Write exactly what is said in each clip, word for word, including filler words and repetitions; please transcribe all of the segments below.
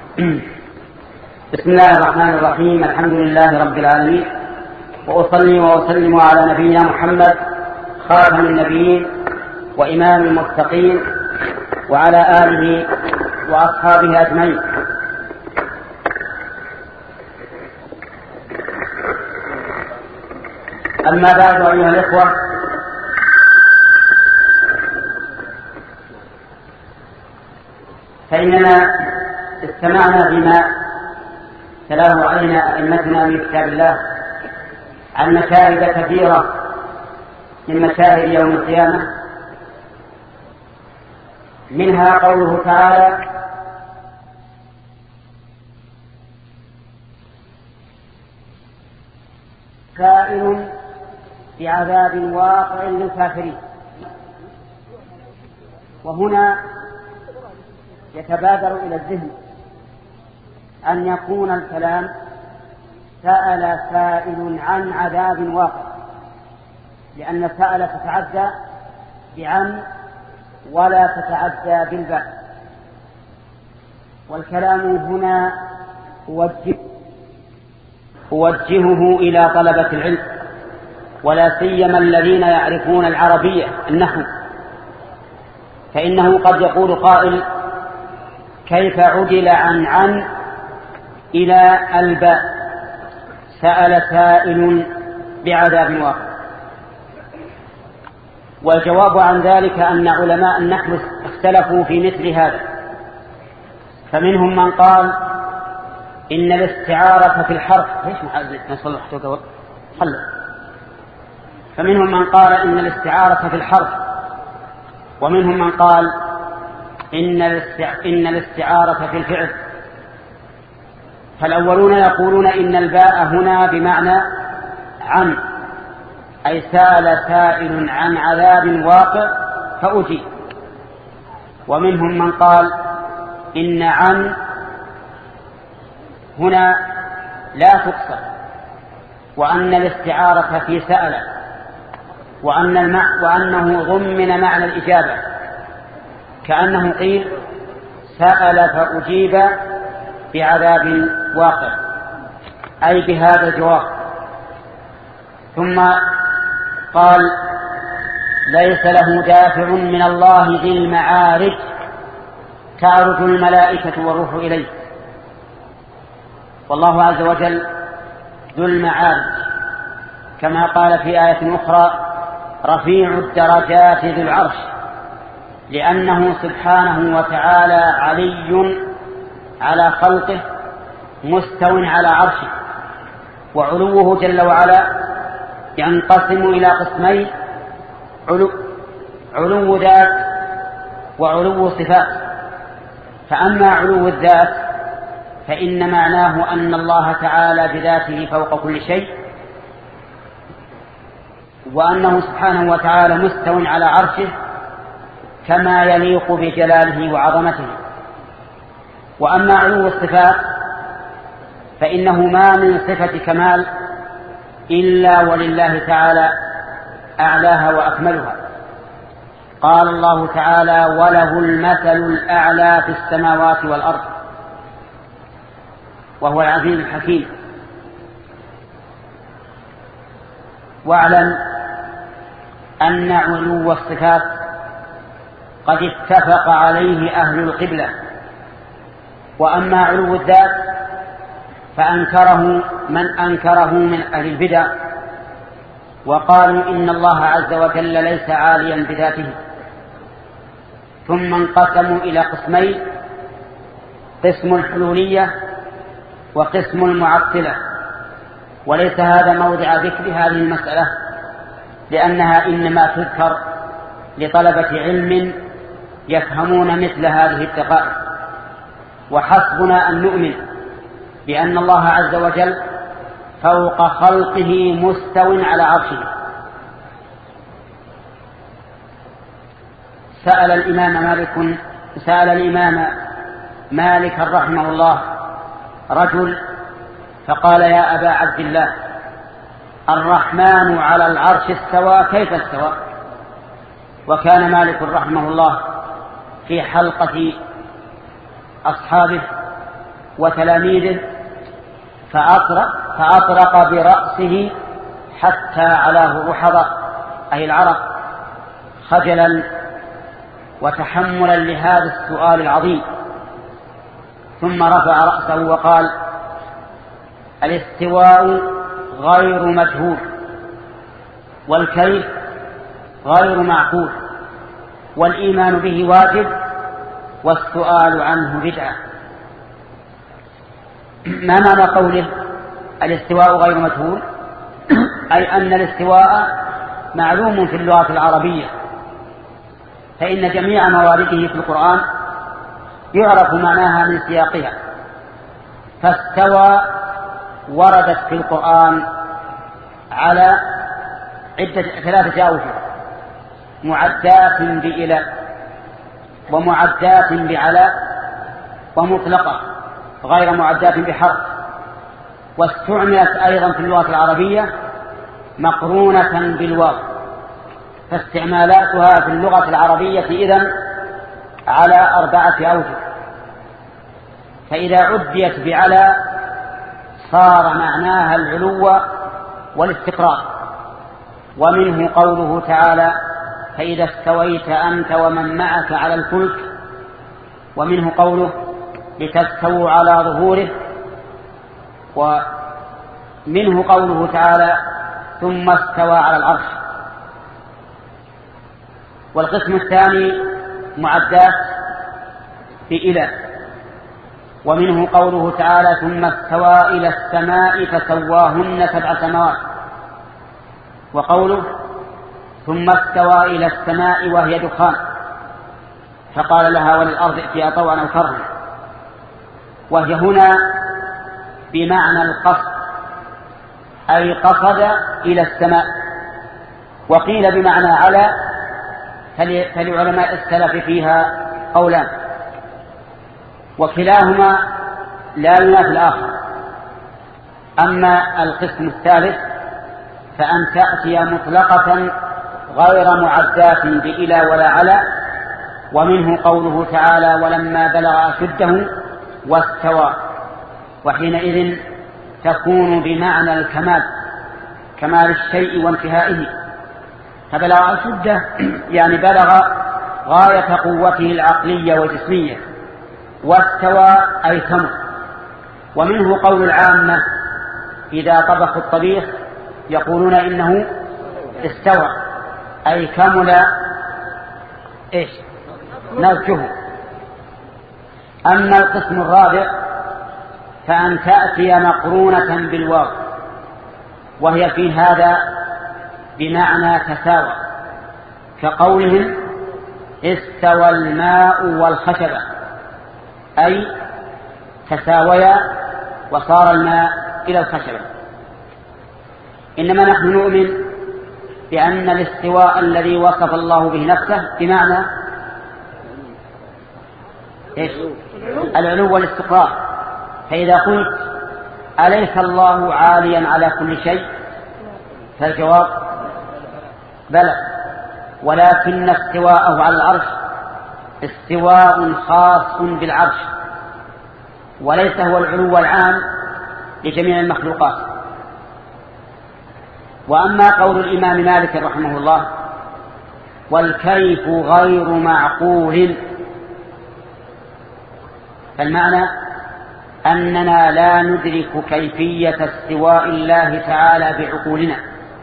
بسم الله الرحمن الرحيم. الحمد لله رب العالمين، وأصلي وأسلم على نبينا محمد خاتم النبيين وإمام المتقين وعلى آله وأصحابه أجمعين. أما بعد أيها الإخوة، فإننا استمعنا بما تلاه علينا أئمتنا من كتاب الله عن مشاهد كثيرة من مشاهد يوم القيامة، منها قوله تعالى: سائل بعذاب واقع للكافرين. وهنا يتبادر إلى الذهن أن يكون الكلام سأل سائل عن عذاب واقع، لأن سأل تتعدى بعن ولا تتعدى بالباء، والكلام هنا أوجه أوجهه إلى طلبة العلم، ولا سيما الذين يعرفون العربية النحو، فإنه قد يقول قائل: كيف عدل عن عن إلى الباء؟ سأل سائل بعذاب واقع. والجواب عن ذلك أن علماء النحو اختلفوا في مثل هذا، فمنهم من قال إن الاستعارة في الحرف ليش نصلح حل فمنهم من قال إن الاستعارة في الحرف، ومنهم من قال إن إن الاستعارة في الفعل. فالأولون يقولون إن الباء هنا بمعنى عن، أي سأل سائل عن عذاب واقع فأجيب. ومنهم من قال إن عن هنا لا تقصر، وأن الاستعارة في سأل، وأن المع... وأنه ضمن معنى الإجابة، كأنه قيل: سأل فأجيب بعذاب واقع، أي بهذا الجواب. ثم قال: ليس له دافع من الله ذي المعارج تعرج الملائكة والروح إليه. والله عز وجل ذو المعارج، كما قال في آية أخرى: رفيع الدرجات ذو العرش، لأنه سبحانه وتعالى علي على خلقه مستو على عرشه. وعلوه جل وعلا ينقسم إلى قسمين: علو, علو ذات وعلو صفات. فأما علو الذات فإن معناه أن الله تعالى بذاته فوق كل شيء، وأنه سبحانه وتعالى مستو على عرشه كما يليق بجلاله وعظمته. وأما علو الصفات فإنه ما من صفة كمال إلا ولله تعالى أعلاها وأكملها. قال الله تعالى: وله المثل الأعلى في السماوات والأرض، وهو العزيز الحكيم. واعلم أن علو الصفات قد اتفق عليه أهل القبلة. وأما علو الذات فأنكره من أنكره من أهل البدع، وقالوا إن الله عز وجل ليس عاليا بذاته. ثم انقسموا إلى قسمين: قسم الحلولية وقسم المعطلة. وليس هذا موضع ذكر هذه المسألة، لأنها إنما تذكر لطلبة علم يفهمون مثل هذه الدقائق. وحسبنا أن نؤمن بأن الله عز وجل فوق خلقه مستو على عرشه. سأل الإمام مالك سأل الإمام مالك رحمه الله رجل فقال: يا أبا عبد الله، الرحمن على العرش استوى، كيف استوى؟ وكان مالك رحمه الله في حلقة أصحابه وتلاميذه فأطرق, فأطرق برأسه حتى علاه رحضة أي العرق خجلا وتحملا لهذا السؤال العظيم، ثم رفع رأسه وقال: الاستواء غير مجهول، والكيف غير معقول، والإيمان به واجب، والسؤال عنه بدعة. ما معنى قوله الاستواء غير مجهول؟ أي أن الاستواء معلوم في اللغة العربية، فإن جميع موارده في القرآن يعرف معناها من سياقها. فاستوى وردت في القرآن على عدة ثلاثة أوجه: معدات بإلى، ومعدات بعلى، ومطلقة غير معدات بحرف. واستعملت أيضا في اللغة العربية مقرونة بالواو، فاستعمالاتها في اللغة العربية إذن على أربعة أوجه. فإذا عديت بعلى صار معناها العلو والاستقرار، ومنه قوله تعالى: فإذا استويت أنت ومن معك على الفلك. ومنه قوله: لتستووا على ظهوره. ومنه قوله تعالى: ثم استوى على العرش. والقسم الثاني معدات بإلى، ومنه قوله تعالى: ثم استوى إلى السماء فسواهن سبع سماوات. وقوله: ثم استوى إلى السماء وهي دخان فقال لها وللأرض ائتيا طوعا أو كرها. وهي هنا بمعنى القصد، أي قصد إلى السماء. وقيل بمعنى على، فلعلماء السلف فيها قولان، وكلاهما لا ينافي الآخر. أما القسم الثالث فأن تأتي مطلقة غير معدات بإلى ولا على. ومنه قوله تعالى: ولما بلغ أشده واستوى. وحينئذ تكون بمعنى الكمال، كمال الشيء وانتهائه. فبلغ أشده يعني بلغ غاية قوته العقلية والجسمية، واستوى أي كمل. ومنه قول العامة إذا طبخوا الطبيخ يقولون إنه استوى، أي كمل إيش نرجه. أما القسم الرابع فأن تأتي مقرونة بالواو، وهي في هذا بمعنى تساوى، كقولهم: استوى الماء والخشبة، أي تساويا وصار الماء إلى الخشبة. إنما نحن نؤمن بأن الاستواء الذي وصف الله به نفسه بمعنى إيش؟ العلو والاستقرار. فإذا قلت: أليس الله عاليا على كل شيء؟ فالجواب: بلى، ولكن استواءه على العرش استواء خاص بالعرش، وليس هو العلو العام لجميع المخلوقات. وأما قول الإمام مالك رحمه الله: والكيف غير معقول، فالمعنى أننا لا ندرك كيفية استواء الله تعالى بعقولنا،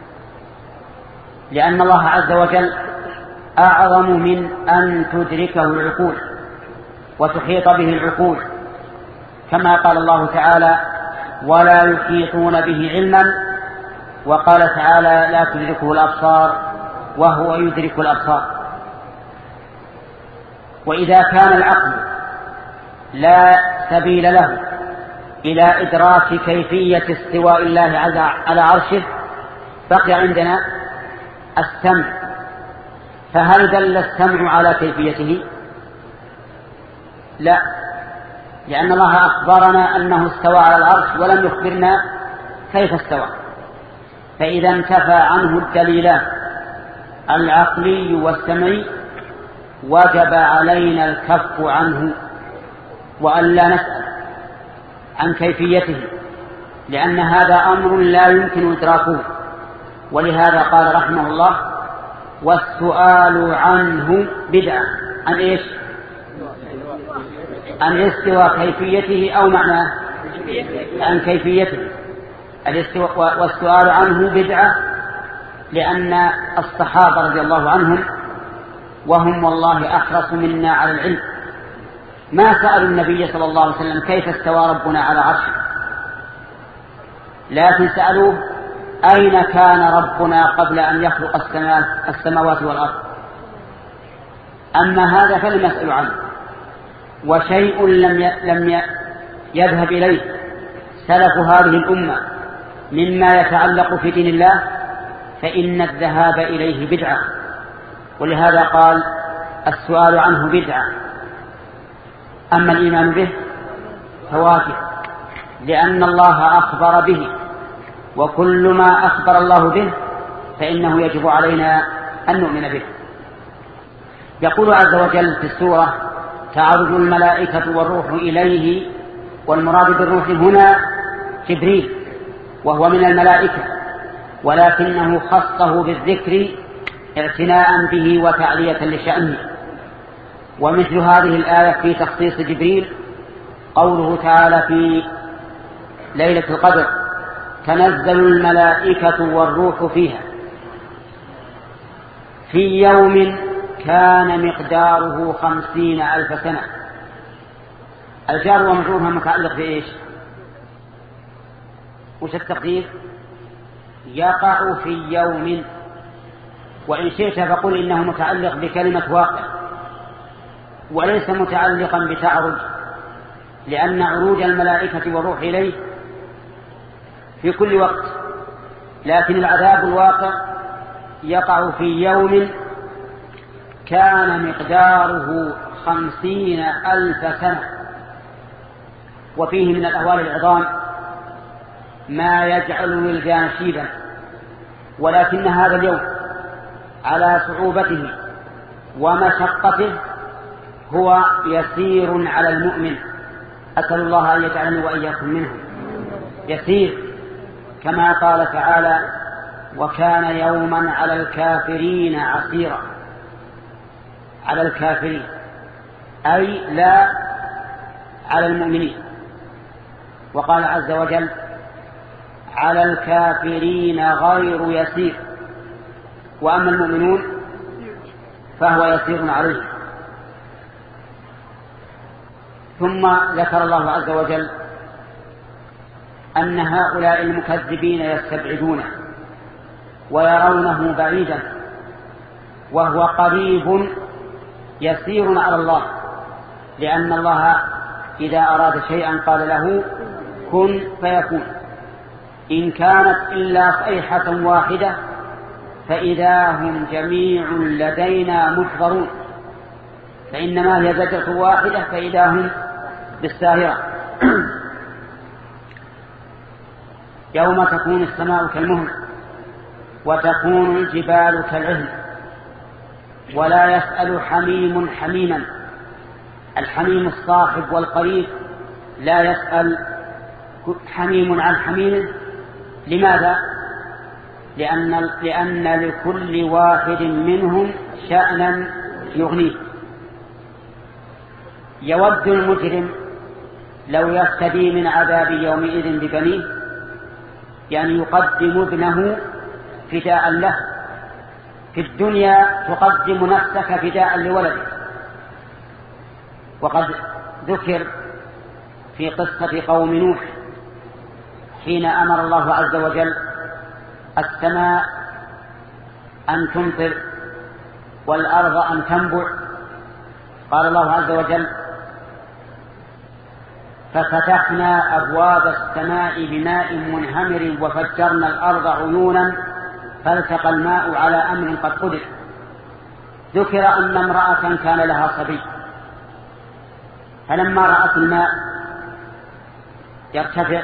لأن الله عز وجل أعظم من أن تدركه العقول وتحيط به العقول، كما قال الله تعالى: ولا يحيطون به علما. وقال تعالى: لا تدركه الأبصار وهو يدرك الأبصار. وإذا كان العقل لا سبيل له إلى إدراك كيفية استواء الله على عرشه بقي عندنا السمع. فهل دل السمع على كيفيته؟ لا، لأن الله أخبرنا أنه استوى على العرش ولم يخبرنا كيف استوى. فإذا انتفى عنه الدليلان العقلي والسمعي وجب علينا الكف عنه وأن لا نسأل. عن كيفيته، لأن هذا أمر لا يمكن إدراكه. ولهذا قال رحمه الله: والسؤال عنه بدعة. عن إيش؟ عن الاستواء كيفيته أو معناه؟ عن كيفيته. الاستواء والسؤال عنه بدعة، لأن الصحابة رضي الله عنهم وهم والله أحرص منا على العلم ما سألوا النبي صلى الله عليه وسلم كيف استوى ربنا على عرشه، لكن سألوه أين كان ربنا قبل أن يخلق السماوات والأرض. أما هذا فلم يسألوا عنه. وشيء لم لم يذهب إليه سلف هذه الأمة مما يتعلق في دين الله فإن الذهاب إليه بدعة. ولهذا قال: السؤال عنه بدعة. أما الإيمان به فواجب، لأن الله أخبر به، وكل ما أخبر الله به فإنه يجب علينا أن نؤمن به. يقول عز وجل في السورة: تعرج الملائكة والروح إليه. والمراد بالروح هنا جبريل، وهو من الملائكة، ولكنه خصه بالذكر اعتناء به وتعلية لشأنه. ومثل هذه الآية في تخصيص جبريل قوله تعالى في ليلة القدر: تنزل الملائكة والروح فيها في يوم كان مقداره خمسين ألف سنة. الجار ومجرورها متعلق بإيش؟ وش التقدير؟ يقع في يوم. وإن شئت فقل إنه متعلق بكلمة واقع وليس متعلقا بتعرج، لأن عروج الملائكة والروح إليه في كل وقت، لكن العذاب الواقع يقع في يوم كان مقداره خمسين ألف سنة. وفيه من الأهوال العظام ما يجعل الولدان شيبا، ولكن هذا اليوم على صعوبته ومشقته هو يسير على المؤمن. أسأل الله أن يجعلني وإياكم منهم. يسير كما قال تعالى: وكان يوما على الكافرين عسيرا. على الكافرين أي لا على المؤمنين. وقال عز وجل: على الكافرين غير يسير. وأما المؤمنون فهو يسير عليه. ثم ذكر الله عز وجل أن هؤلاء المكذبين يستبعدونه ويرونه بعيدا، وهو قريب يسير على الله، لأن الله إذا أراد شيئا قال له كن فيكون. إن كانت إلا صيحة واحدة فإذا هم جميع لدينا محضرون. فإنما هي زجرة واحدة فإذا هم بالساهرة. يوم تكون السماء كالمهل وتكون الجبال كالعهن ولا يسأل حميم حميما. الحميم الصاحب والقريب لا يسأل حميم عن حميم. لماذا؟ لأن, لأن لكل واحد منهم شأنا يغنيه. يود المجرم لو يفتدي من عذاب يومئذ ببنيه، يعني يقدم ابنه فداء له. في الدنيا تقدم نفسك فداء لولدك. وقد ذكر في قصة قوم نوح حين أمر الله عز وجل السماء أن تمطر والأرض أن تنبع، قال الله عز وجل: ففتحنا أبواب السماء بماء منهمر وفجرنا الأرض عيونا فالتقى الماء على أمر قد قدر. ذكر أن امرأة كان لها صبي، فلما رأت الماء يرتفع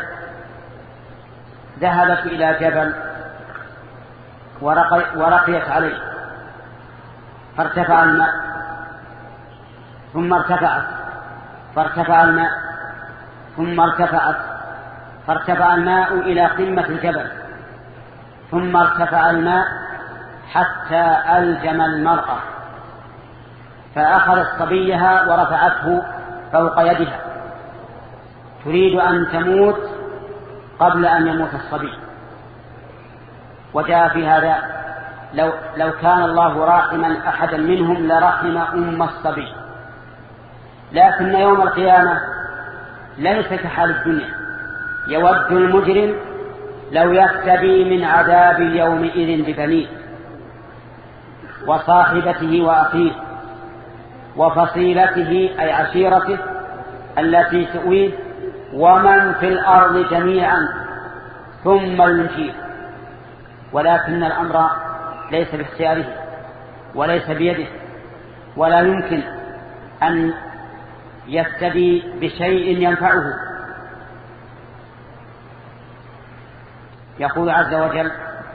ذهبت إلى جبل ورقيت عليه فارتفع الماء، ثم ارتفعت فارتفع الماء، ثم ارتفعت فارتفع الماء إلى قمة الجبل، ثم ارتفع الماء حتى ألجم المرأة، فأخذت صبيها ورفعته فوق يدها تريد أن تموت قبل أن يموت الصبي. وجاء في هذا لو, لو كان الله راحما أحدا منهم لرحم أم الصبي، لكن يوم القيامة ليس كحال الدنيا، يود المجرم لو يفتدي من عذاب يومئذ ببنيه وصاحبته وأخيه وفصيلته أي عشيرته التي تؤويه ومن في الأرض جميعا ثم ينجيه. ولكن الأمر ليس باختياره وليس بيده، ولا يمكن أن يفتدي بشيء ينفعه. يقول عز وجل: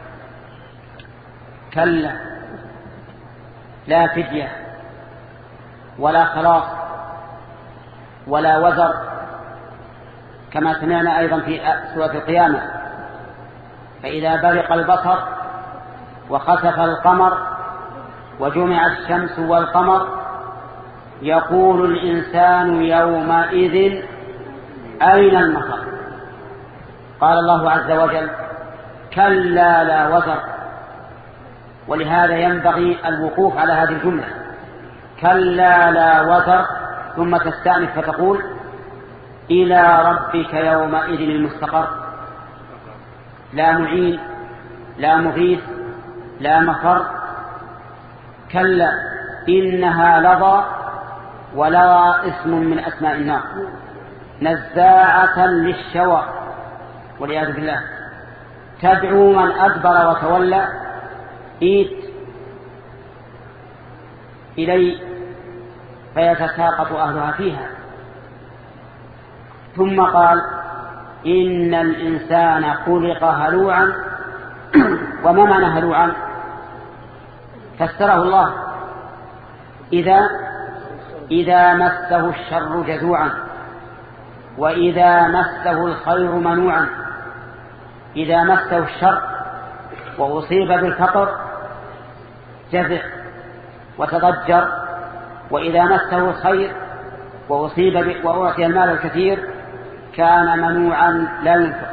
كلا لا فدية ولا خلاص ولا وزر، كما سمعنا أيضا في سورة القيامة: فإذا برق البصر وخسف القمر وجمع الشمس والقمر يقول الإنسان يومئذ أين المفر. قال الله عز وجل: كلا لا وزر. ولهذا ينبغي الوقوف على هذه الجملة: كلا لا وزر، ثم تستأنف فتقول: إلى ربك يومئذ المستقر. لا معين لا مغيث لا مفر. كلا إنها لظى، ولا اسم من أسماء النار، نزاعة للشوى والعياذ بالله، تدعو من أدبر وتولى، إيت إلي فيتساقط أهلها فيها. ثم قال: إن الإنسان خلق هلوعا. وما معنى هلوعا؟ فسره الله: إذا إذا مسه الشر جزوعا، وإذا مسه الخير منوعا. إذا مسه الشر وأصيب بالفقر جزع وتضجر، وإذا مسه الخير وأصيب وأعطي المال الكثير كان منوعا لا ينفق.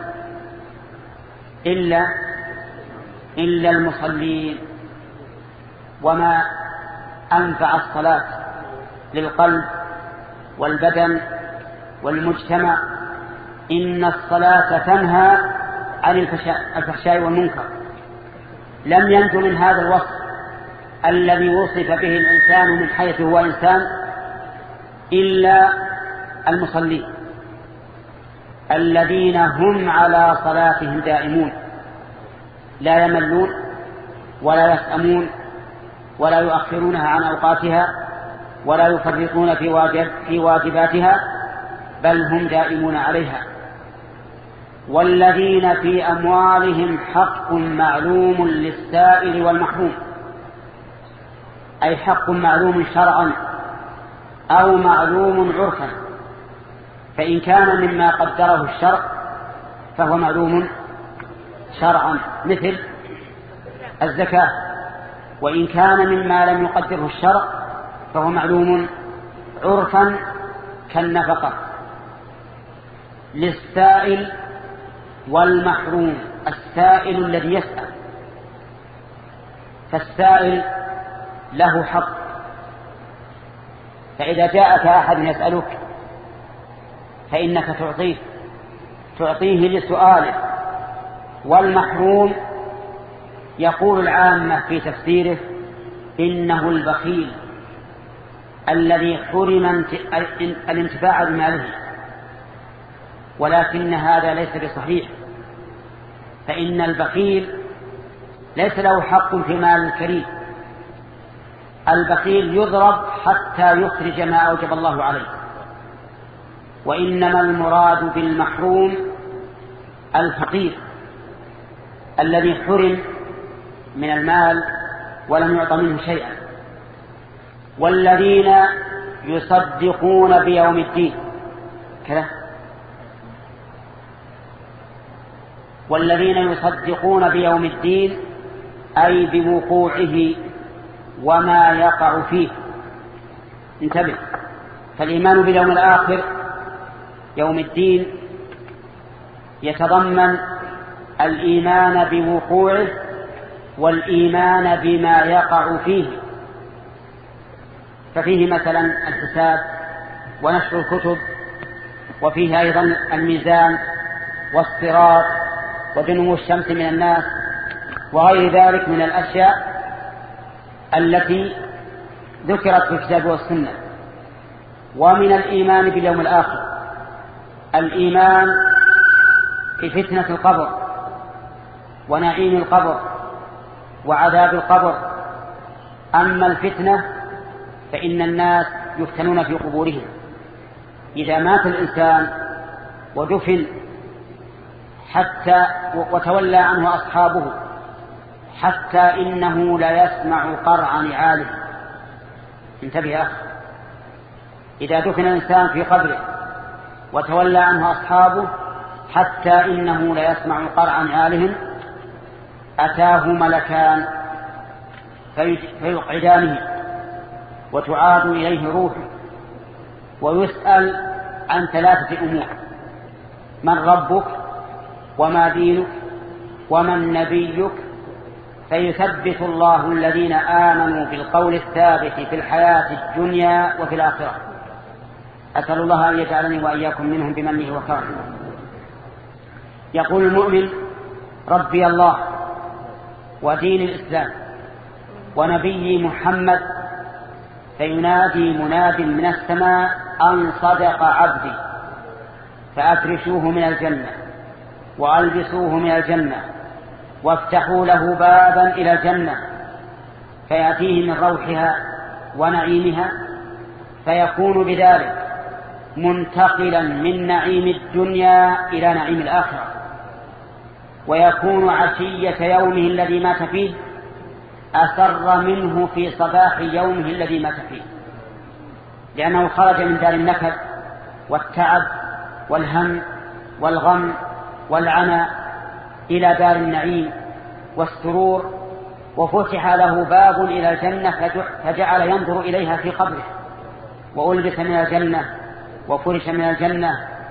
إلا إلا المصلين. وما أنفع الصلاة للقلب والبدن والمجتمع. إن الصلاة تنهى عن الفحشاء والمنكر. لم ينج من هذا الوصف الذي وصف به الإنسان من حيث هو إنسان إلا المصلين الذين هم على صلاتهم دائمون، لا يملون ولا يسأمون ولا يؤخرونها عن أوقاتها ولا يفرطون في واجب في واجباتها، بل هم دائمون عليها. والذين في أموالهم حق معلوم للسائل والمحروم، أي حق معلوم شرعا أو معلوم عرفا. فإن كان مما قدره الشرع فهو معلوم شرعا مثل الزكاة، وإن كان مما لم يقدره الشرع فهو معلوم عرفا كالنفقة. للسائل والمحروم، السائل الذي يسأل، فالسائل له حق. فإذا جاءك أحد يسألك فإنك تعطيه تعطيه لسؤاله. والمحروم يقول العامة في تفسيره إنه البخيل الذي حرم الانتفاع بماله، ولكن هذا ليس بصحيح، فإن البخيل ليس له حق في مال الكريم. البخيل يضرب حتى يخرج ما أوجب الله عليه. وإنما المراد بالمحروم الفقير الذي حرم من المال ولم يعط منه شيئا. والذين يصدقون بيوم الدين كذا والذين يصدقون بيوم الدين أي بوقوعه وما يقع فيه. انتبه، فالإيمان باليوم الآخر يوم الدين يتضمن الإيمان بوقوعه والإيمان بما يقع فيه، ففيه مثلا الحساب ونشر الكتب، وفيه أيضا الميزان والصراط ودنو الشمس من الناس وغير ذلك من الأشياء التي ذكرت في الكتاب والسنة. ومن الإيمان باليوم الآخر الإيمان بفتنة القبر ونعيم القبر وعذاب القبر. أما الفتنة فإن الناس يفتنون في قبورهم، إذا مات الإنسان ودفن حتى وتولى عنه أصحابه حتى إنه لا يسمع قرع نعاله. انتبه يا أخي، إذا دفن الإنسان في قبره وتولى عنه أصحابه حتى إنه لا يسمع قرع نعالهم أتاه ملكان فيقعدانه وتعاد إليه روحه ويسأل عن ثلاثة أمور: من ربك وما دينك ومن نبيك، فيثبت الله الذين آمنوا بالقول الثابت في الحياة الدنيا وفي الآخرة. أسأل الله أن يجعلني وإياكم منهم بمنه وكرمه. يقول المؤمن: ربي الله ودين الإسلام ونبي محمد، فينادي مناد من السماء أن صدق عبدي، فأفرشوه من الجنة وألبسوه من الجنة وافتحوا له بابا إلى الجنة فيأتيه من روحها ونعيمها، فيكون بذلك منتقلا من نعيم الدنيا إلى نعيم الآخرة، ويكون عشية يومه الذي مات فيه أسر منه في صباح يومه الذي مات فيه، لأنه خرج من دار النكد والتعب والهم والغم والعنى إلى دار النعيم والسرور، وفتح له باب إلى الجنة فجعل ينظر إليها في قبره، وألبس من الجنة وفرش من الجنة.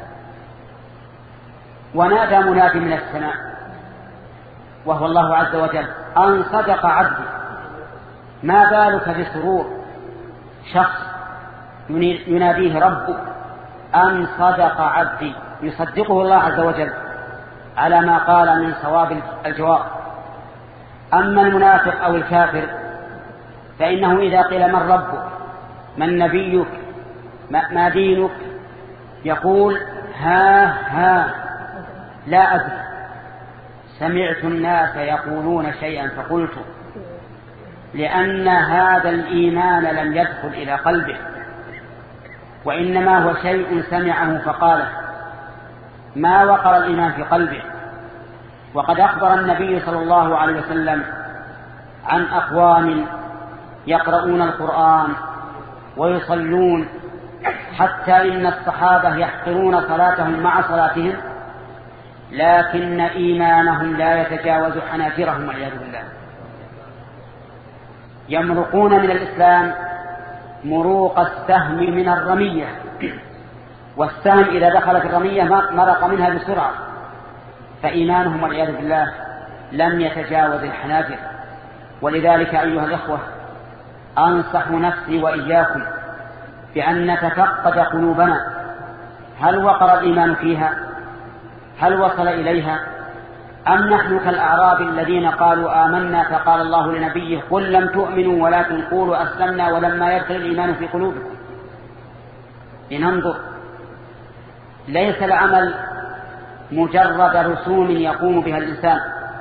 ونادى مناد من السماء وهو الله عز وجل أن صدق عبدي. ما بالك بسرور شخص يناديه ربك أن صدق عبدي، يصدقه الله عز وجل على ما قال من صواب الجواب. أما المنافق أو الكافر فإنه إذا قيل من ربك من نبيك ما دينك يقول ها ها لا أدري، سمعت الناس يقولون شيئا فقلت، لأن هذا الإيمان لم يدخل إلى قلبه، وإنما هو شيء سمعه فقاله، ما وقر الإيمان في قلبه. وقد أخبر النبي صلى الله عليه وسلم عن أقوام يقرؤون القرآن ويصلون حتى إن الصحابة يحقرون صلاتهم مع صلاتهم، لكن إيمانهم لا يتجاوز حناجرهم والعياذ بالله. يمرقون من الإسلام مروق السهم من الرمية، والسهم إذا دخل في الرمية مرق منها بسرعة، فإيمانهم والعياذ بالله لم يتجاوز الحناجر. ولذلك أيها الإخوة أنصح نفسي وإياكم بأن نتفقد قلوبنا، هل وقر الإيمان فيها؟ هل وصل إليها؟ أم نحن كالأعراب الذين قالوا آمنا فقال الله لنبيه قل لم تؤمنوا ولكن قولوا أسلمنا ولما يدخل الإيمان في قلوبكم؟ لننظر. ليس العمل مجرد رسوم يقوم بها الإنسان،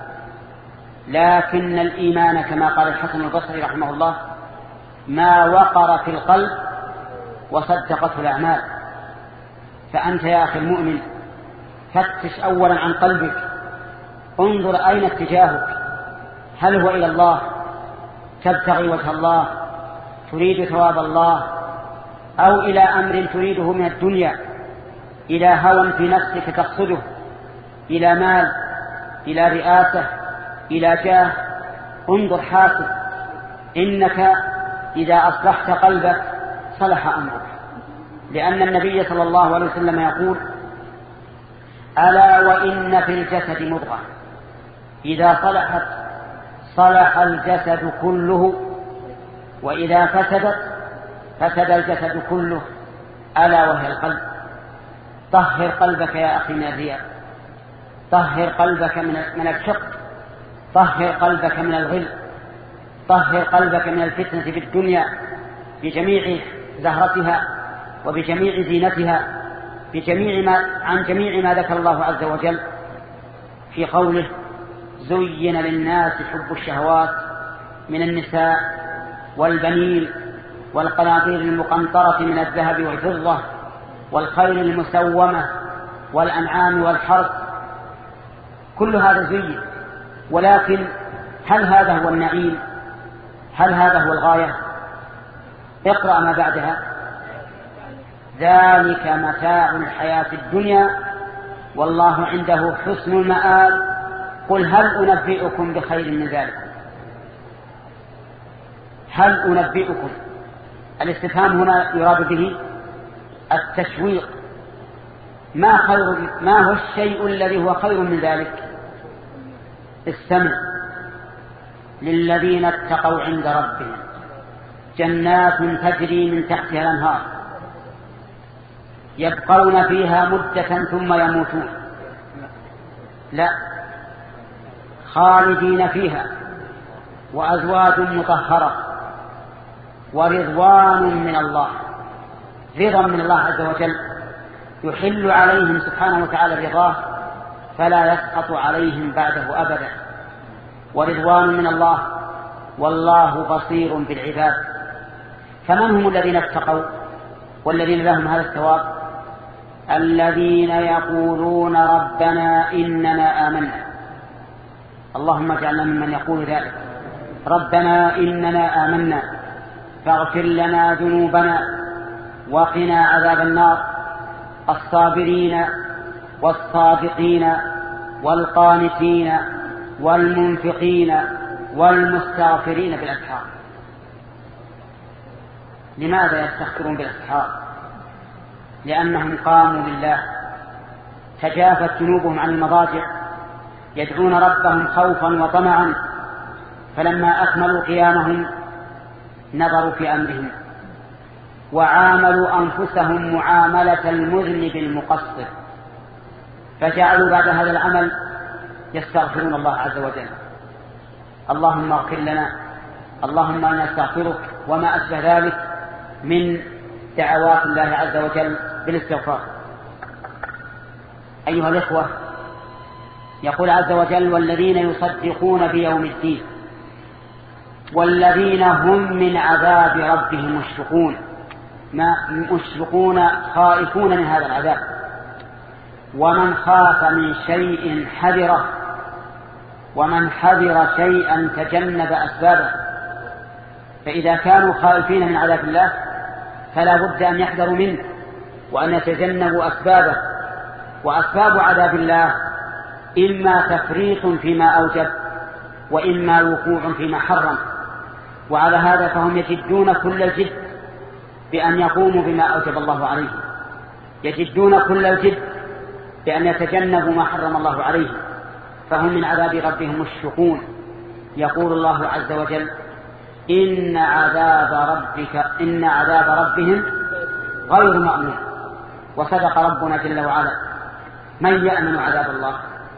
لكن الإيمان كما قال الحسن البصري رحمه الله ما وقر في القلب وصدقته الأعمال. فأنت يا أخي المؤمن فتش أولا عن قلبك، انظر أين اتجاهك، هل هو إلى الله تبتغي وجه الله تريد ثواب الله، أو إلى أمر تريده من الدنيا، إلى هوى في نفسك تقصده، إلى مال إلى رئاسة، إلى جاه. انظر حاسب، إنك إذا أصلحت قلبك صلح أمرك، لأن النبي صلى الله عليه وسلم يقول: ألا وإن في الجسد مضغة إذا صلحت صلح الجسد كله، وإذا فسدت فسد الجسد كله، ألا وهي القلب. طهر قلبك يا أخي من الرياء، طهر قلبك من الشق، طهر قلبك من الغل، طهر قلبك من الفتنة في الدنيا بجميع زهرتها وبجميع زينتها، بجميع ما عن جميع ما ذكر الله عز وجل في قوله: زين للناس حب الشهوات من النساء والبنين والقناطير المقنطرة من الذهب والفضة والخيل المسومة والأنعام والحرث. كل هذا زين، ولكن هل هذا هو النعيم؟ هل هذا هو الغاية؟ اقرأ ما بعدها: ذلك متاع الحياة الدنيا والله عنده حسن المآب قل هل أنبئكم بخير من ذلك. هل أنبئكم، الاستفهام هنا يراد به التشويق. ما خير، ما هو الشيء الذي هو خير من ذلك؟ استمع: للذين اتقوا عند ربهم جنات تجري من تحتها الأنهار يبقون فيها مدة ثم يموتون، لا، خالدين فيها، وأزواج مطهرة، ورضوان من الله، رضا من الله عز وجل يحل عليهم سبحانه وتعالى رضاه فلا يسقط عليهم بعده أبدا، ورضوان من الله، والله بصير بالعباد. فمن هم الذين اتقوا والذين لهم هذا الثواب؟ الذين يقولون ربنا إننا آمنا. اللهم اجعلنا ممن يقول ذلك: ربنا إننا آمنا فاغفر لنا ذنوبنا وقنا عذاب النار. الصابرين والصادقين والقانتين والمنفقين والمستغفرين بالأسحار. لماذا يستغفرون بالأسحار؟ لأنهم قاموا لله، تجافت جنوبهم عن المضاجع، يدعون ربهم خوفا وطمعا، فلما أكملوا قيامهم نظروا في أمرهم وعاملوا أنفسهم معاملة المذنب المقصر، فجعلوا بعد هذا العمل يستغفرون الله عز وجل: اللهم اغفر لنا، اللهم إنا نستغفرك، وما أشبه ذلك من دعوات الله عز وجل بالاستغفار. أيها الإخوة، يقول عز وجل: والذين يصدقون بيوم الدين والذين هم من عذاب ربهم مشفقون، ما مشفقون خائفون من هذا العذاب. ومن خاف من شيء حذره، ومن حذر شيئا تجنب أسبابه. فإذا كانوا خائفين من عذاب الله فلا بد أن يحذروا منه وأن يتجنبوا أسبابه. وأسباب عذاب الله إما تفريط فيما أوجب وإما وقوع فيما حرم، وعلى هذا فهم يجدون كل الجد بأن يقوموا بما أوجب الله عليه، يجدون كل الجد بأن يتجنبوا ما حرم الله عليه، فهم من عذاب ربهم مشفقون. يقول الله عز وجل: إن عذاب ربك إن عذاب ربهم غير مأمون. وصدق ربنا جل وعلا: من يأمن عذاب الله؟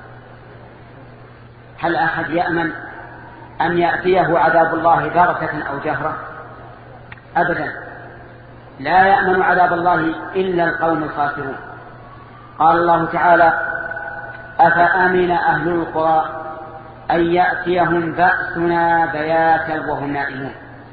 هل أحد يأمن أن يأتيه عذاب الله بغتة أو جهرة؟ أبدا، لا يأمن عذاب الله إلا القوم الخاسرون. قال الله تعالى: أفأمن أهل القرى أن يأتيهم بأسنا بياتا وهم نائمون.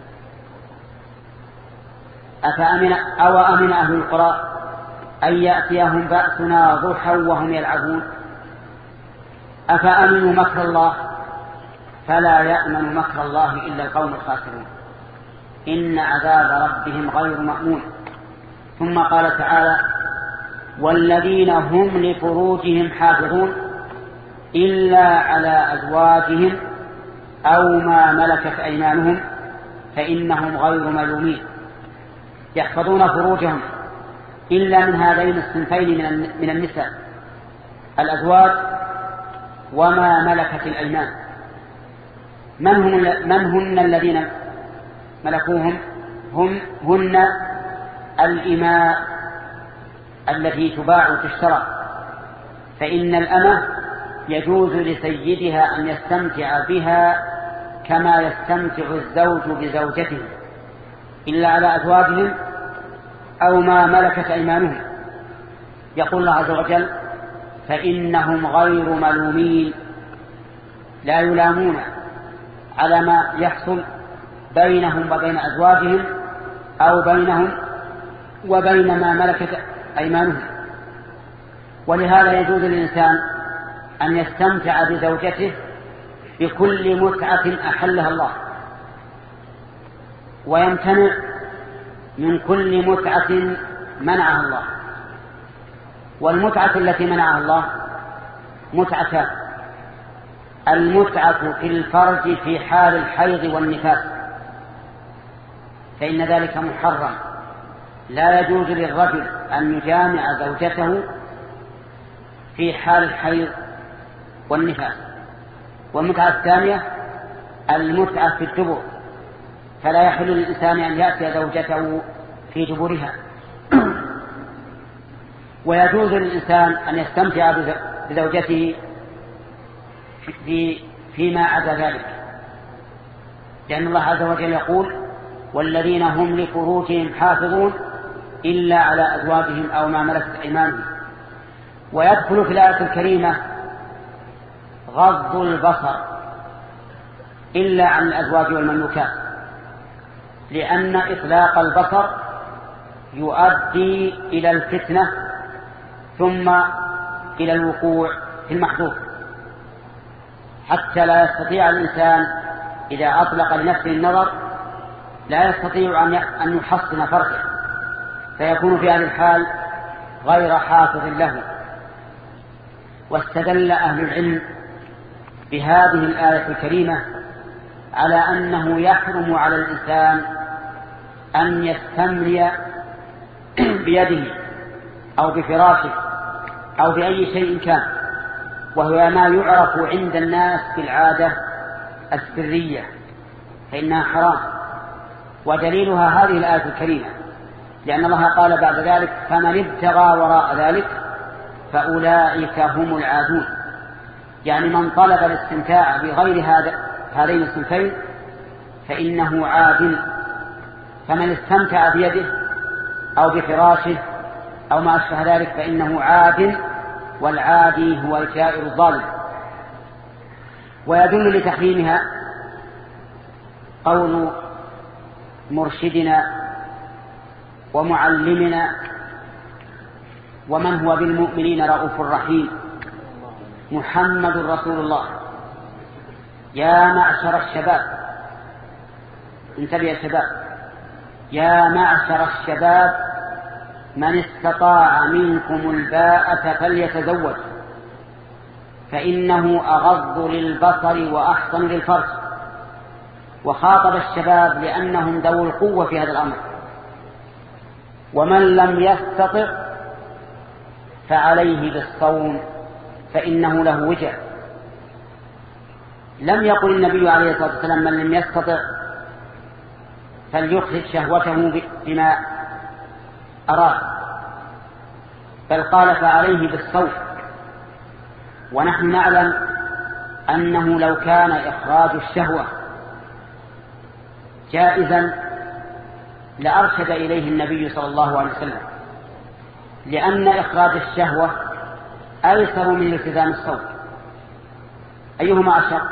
أفأمن أو أمن أهل القرى أن يأتيهم بأسنا ضحى وهم يلعبون. أفأمنوا مكر الله فلا يأمن مكر الله إلا القوم الخاسرون. إن عذاب ربهم غير مأمون. ثم قال تعالى: والذين هم لفروجهم حافظون إلا على أزواجهم أو ما ملكت أيمانهم فإنهم غير ملومين. يحفظون فروجهم إلا من هذين الصنفين من النساء، الأزواج وما ملكت الأيمان. من, هم من هن الذين ملكوهم؟ هم هن الإماء التي تباع وتشترى، فإن الأمة يجوز لسيدها أن يستمتع بها كما يستمتع الزوج بزوجته إلا على أزواجهم أو ما ملكت أيمانهم. يقول الله عز وجل فإنهم غير ملومين، لا يلامون على ما يحصل بينهم وبين أزواجهم أو بينهم وبين ما ملكت أيمانهم. ولهذا يجوز للإنسان أن يستمتع بزوجته بكل متعة أحلها الله، ويمتنع من كل متعة منعها الله. والمتعة التي منعها الله متعتان: المتعة في الفرج في حال الحيض والنفاس، فإن ذلك محرم، لا يجوز للرجل أن يجامع زوجته في حال الحيض والنفاس. والمتعة الثانية المتعة في الدبر، فلا يحل للإنسان أن يأتي زوجته في دبرها. ويجوز للإنسان أن يستمتع بزوجته في فيما عدا ذلك، لأن الله عز وجل يقول والذين هم لفروجهم حافظون إلا على أزواجهم أو ما ملكت أيمانهم. ويدخل في الآية الكريمة غض البصر إلا عن الأزواج والمملوكات، لأن إطلاق البصر يؤدي إلى الفتنة ثم إلى الوقوع في المحظور، حتى لا يستطيع الإنسان إذا أطلق لنفسه النظر لا يستطيع أن يحصن فرجه، فيكون في هذه الحال غير حافظ له. واستدل أهل العلم بهذه الآية الكريمة على أنه يحرم على الإنسان أن يستمري بيده أو بفراشه أو بأي شيء كان، وهو ما يعرف عند الناس بالعادة السرية، فإنها حرام. ودليلها هذه الآية الكريمة، لأن الله قال بعد ذلك فمن ابتغى وراء ذلك فأولئك هم العادون، يعني من طلب الاستمتاع بغير هذا هذين الصنفين فإنه عاد. فمن استمتع بيده أو بفراشه أو ما أشبه ذلك فإنه عاد، والعادي هو الجائر الظالم. ويدل لتحريمها قول مرشدنا ومعلمنا ومن هو بالمؤمنين رؤوف رحيم محمد رسول الله: يا معشر الشباب، انتبه يا شباب، يا معشر الشباب من استطاع منكم الباءة فليتزوج فإنه أغض للبصر وأحسن للفرج. وخاطب الشباب لأنهم ذو القوة في هذا الأمر. ومن لم يستطع فعليه بالصوم فإنه له وجع. لم يقل النبي عليه الصلاة والسلام من لم يستطع فليخرج شهوته بما أراد، بل قال فعليه بالصوم. ونحن نعلم أنه لو كان إخراج الشهوة جائزا لأرشد إليه النبي صلى الله عليه وسلم، لأن إخراج الشهوة أيسر من التزام الصوم. أيهما أشق؟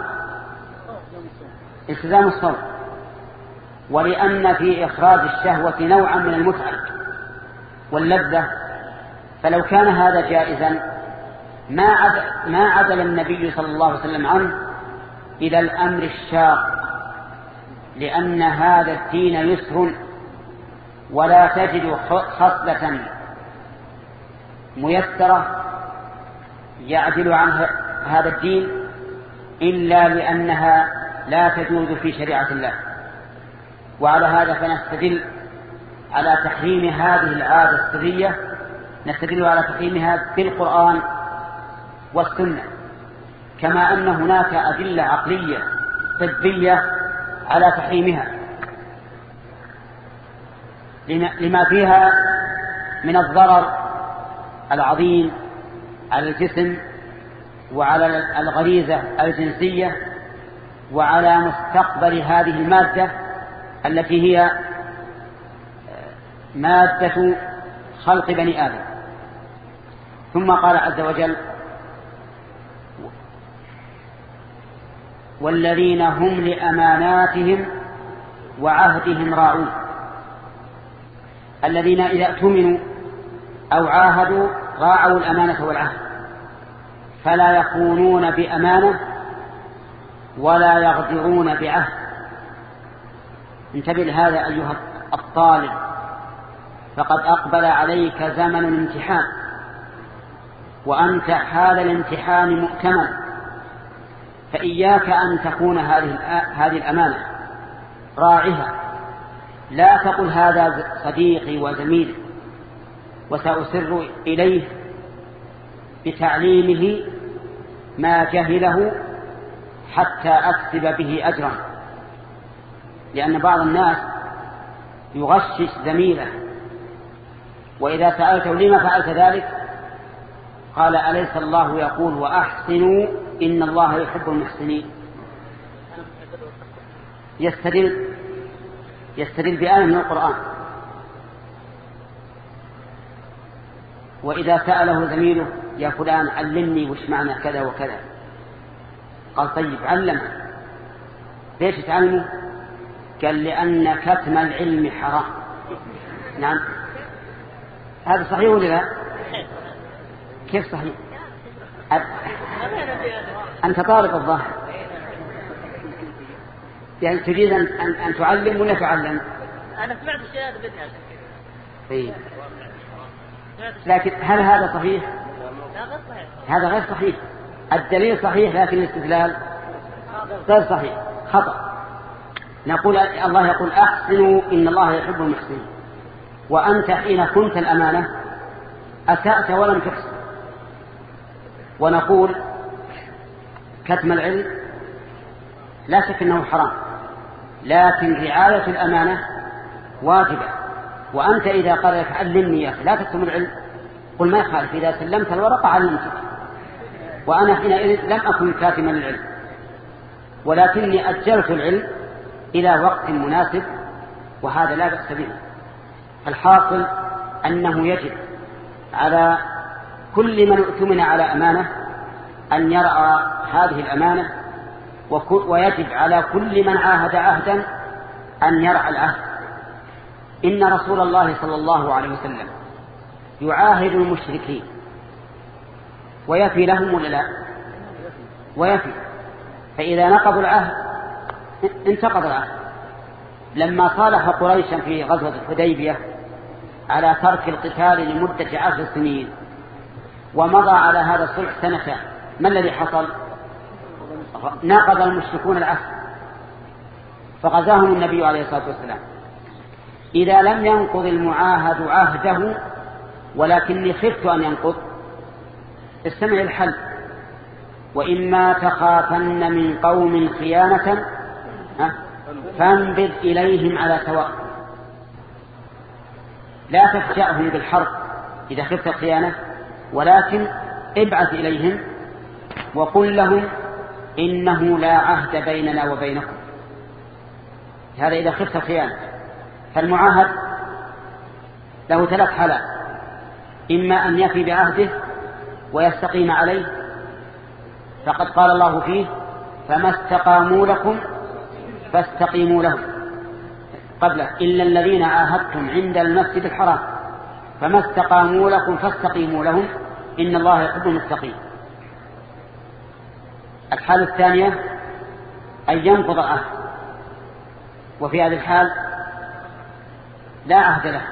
التزام الصوم. ولأن في إخراج الشهوة نوعا من المتعة واللذة، فلو كان هذا جائزا ما عدل, ما عدل النبي صلى الله عليه وسلم عنه إلى الأمر الشاق، لأن هذا الدين يسر، ولا تجد خصلة ميسرة يعدل عنها هذا الدين إلا لأنها لا تجوز في شريعة الله. وعلى هذا فنستدل على تحريم هذه العادة السرية، نستدل على تحريمها بالقرآن والسنة، كما أن هناك أدلة عقلية طبية على تحريمها لما فيها من الضرر العظيم على الجسم وعلى الغريزة الجنسية وعلى مستقبل هذه المادة التي هي مادة خلق بني آدم. ثم قال عز وجل: والذين هم لأماناتهم وعهدهم راعون. الذين إذا اؤتمنوا أو عاهدوا راعوا الأمانة والعهد، فلا يخونون بأمانة ولا يغدرون بعهد. انتبه لهذا أيها الطالب، فقد أقبل عليك زمن الامتحان، وأنت حال الامتحان مؤتمن، فإياك أن تكون هذه هذه الأمانة راعها. لا تقل هذا صديقي وزميلي وسأسر إليه بتعليمه ما جهله حتى أكسب به أجرا، لأن بعض الناس يغشش زميله، وإذا سألته لما فعلت ذلك قال: أليس الله يقول وأحسنوا إن الله يحب المحسنين؟ يستدل يستدل بآية من القرآن. وإذا سأله زميله: يا فلان علمني وش معنى كذا وكذا، قال: طيب علمه. ليش تعلمه؟ قال: لأن كتم العلم حرام. نعم، هذا صحيح ولا لا؟ كيف صحيح؟ أنت طالب الظاهر، يعني تريد أن, أن, أن تعلم ولا تعلم؟ أنا سمعت الشيء هذا بدنا. طيب، لكن هل هذا صحيح؟ لا، غير صحيح. هذا غير صحيح. الدليل صحيح لكن الاستدلال غير صحيح، خطأ. نقول الله يقول: أحسنوا إن الله يحب المحسنين، وأنت حين كنت الأمانة أسأت ولم تحسن. ونقول: كتم العلم لا شك أنه حرام، لكن رعاية الأمانة واجبة. وأنت إذا قال لك: علمني يا أخي لا تكتم العلم، قل: ما يخالف، إذا سلمت الورقة علمتك. وأنا حينئذ لم أكن كاتما للعلم، ولكني أجلت العلم إلى وقت مناسب، وهذا لا بأس به. الحاصل أنه يجب على كل من اؤتمن على أمانة أن يرعى هذه الأمانة، ويجب على كل من عاهد عهدا أن يرعى العهد. إن رسول الله صلى الله عليه وسلم يعاهد المشركين ويفي لهم ولا لا؟ ويفي. فإذا نقضوا العهد انتقض العهد. لما صالح قريشا في غزوة الحديبية على ترك القتال لمدة عشر سنين ومضى على هذا الصلح سنتان، ما الذي حصل؟ نقض المشركون العهد فغزاهم النبي عليه الصلاة والسلام. إذا لم ينقض المعاهد عهده ولكني خفت أن ينقض، استمع الحل: وإما تخافن من قوم خيانة فانبذ إليهم على سواء. لا تفجأهم بالحرب إذا خفت الخيانة، ولكن ابعث إليهم وقل لهم: إنه لا عهد بيننا وبينكم. هذا إذا خفت الخيانة. فالمعاهد له ثلاث حالات: إما أن يفي بعهده ويستقيم عليه، فقد قال الله فيه: فما استقاموا لكم فاستقيموا لهم، قبله: إلا الذين عاهدتم عند المسجد الحرام فما استقاموا لكم فاستقيموا لهم إن الله يحب المتقين. الحالة الثانية أن ينقض العهد، وفي هذه الحال لا عهد له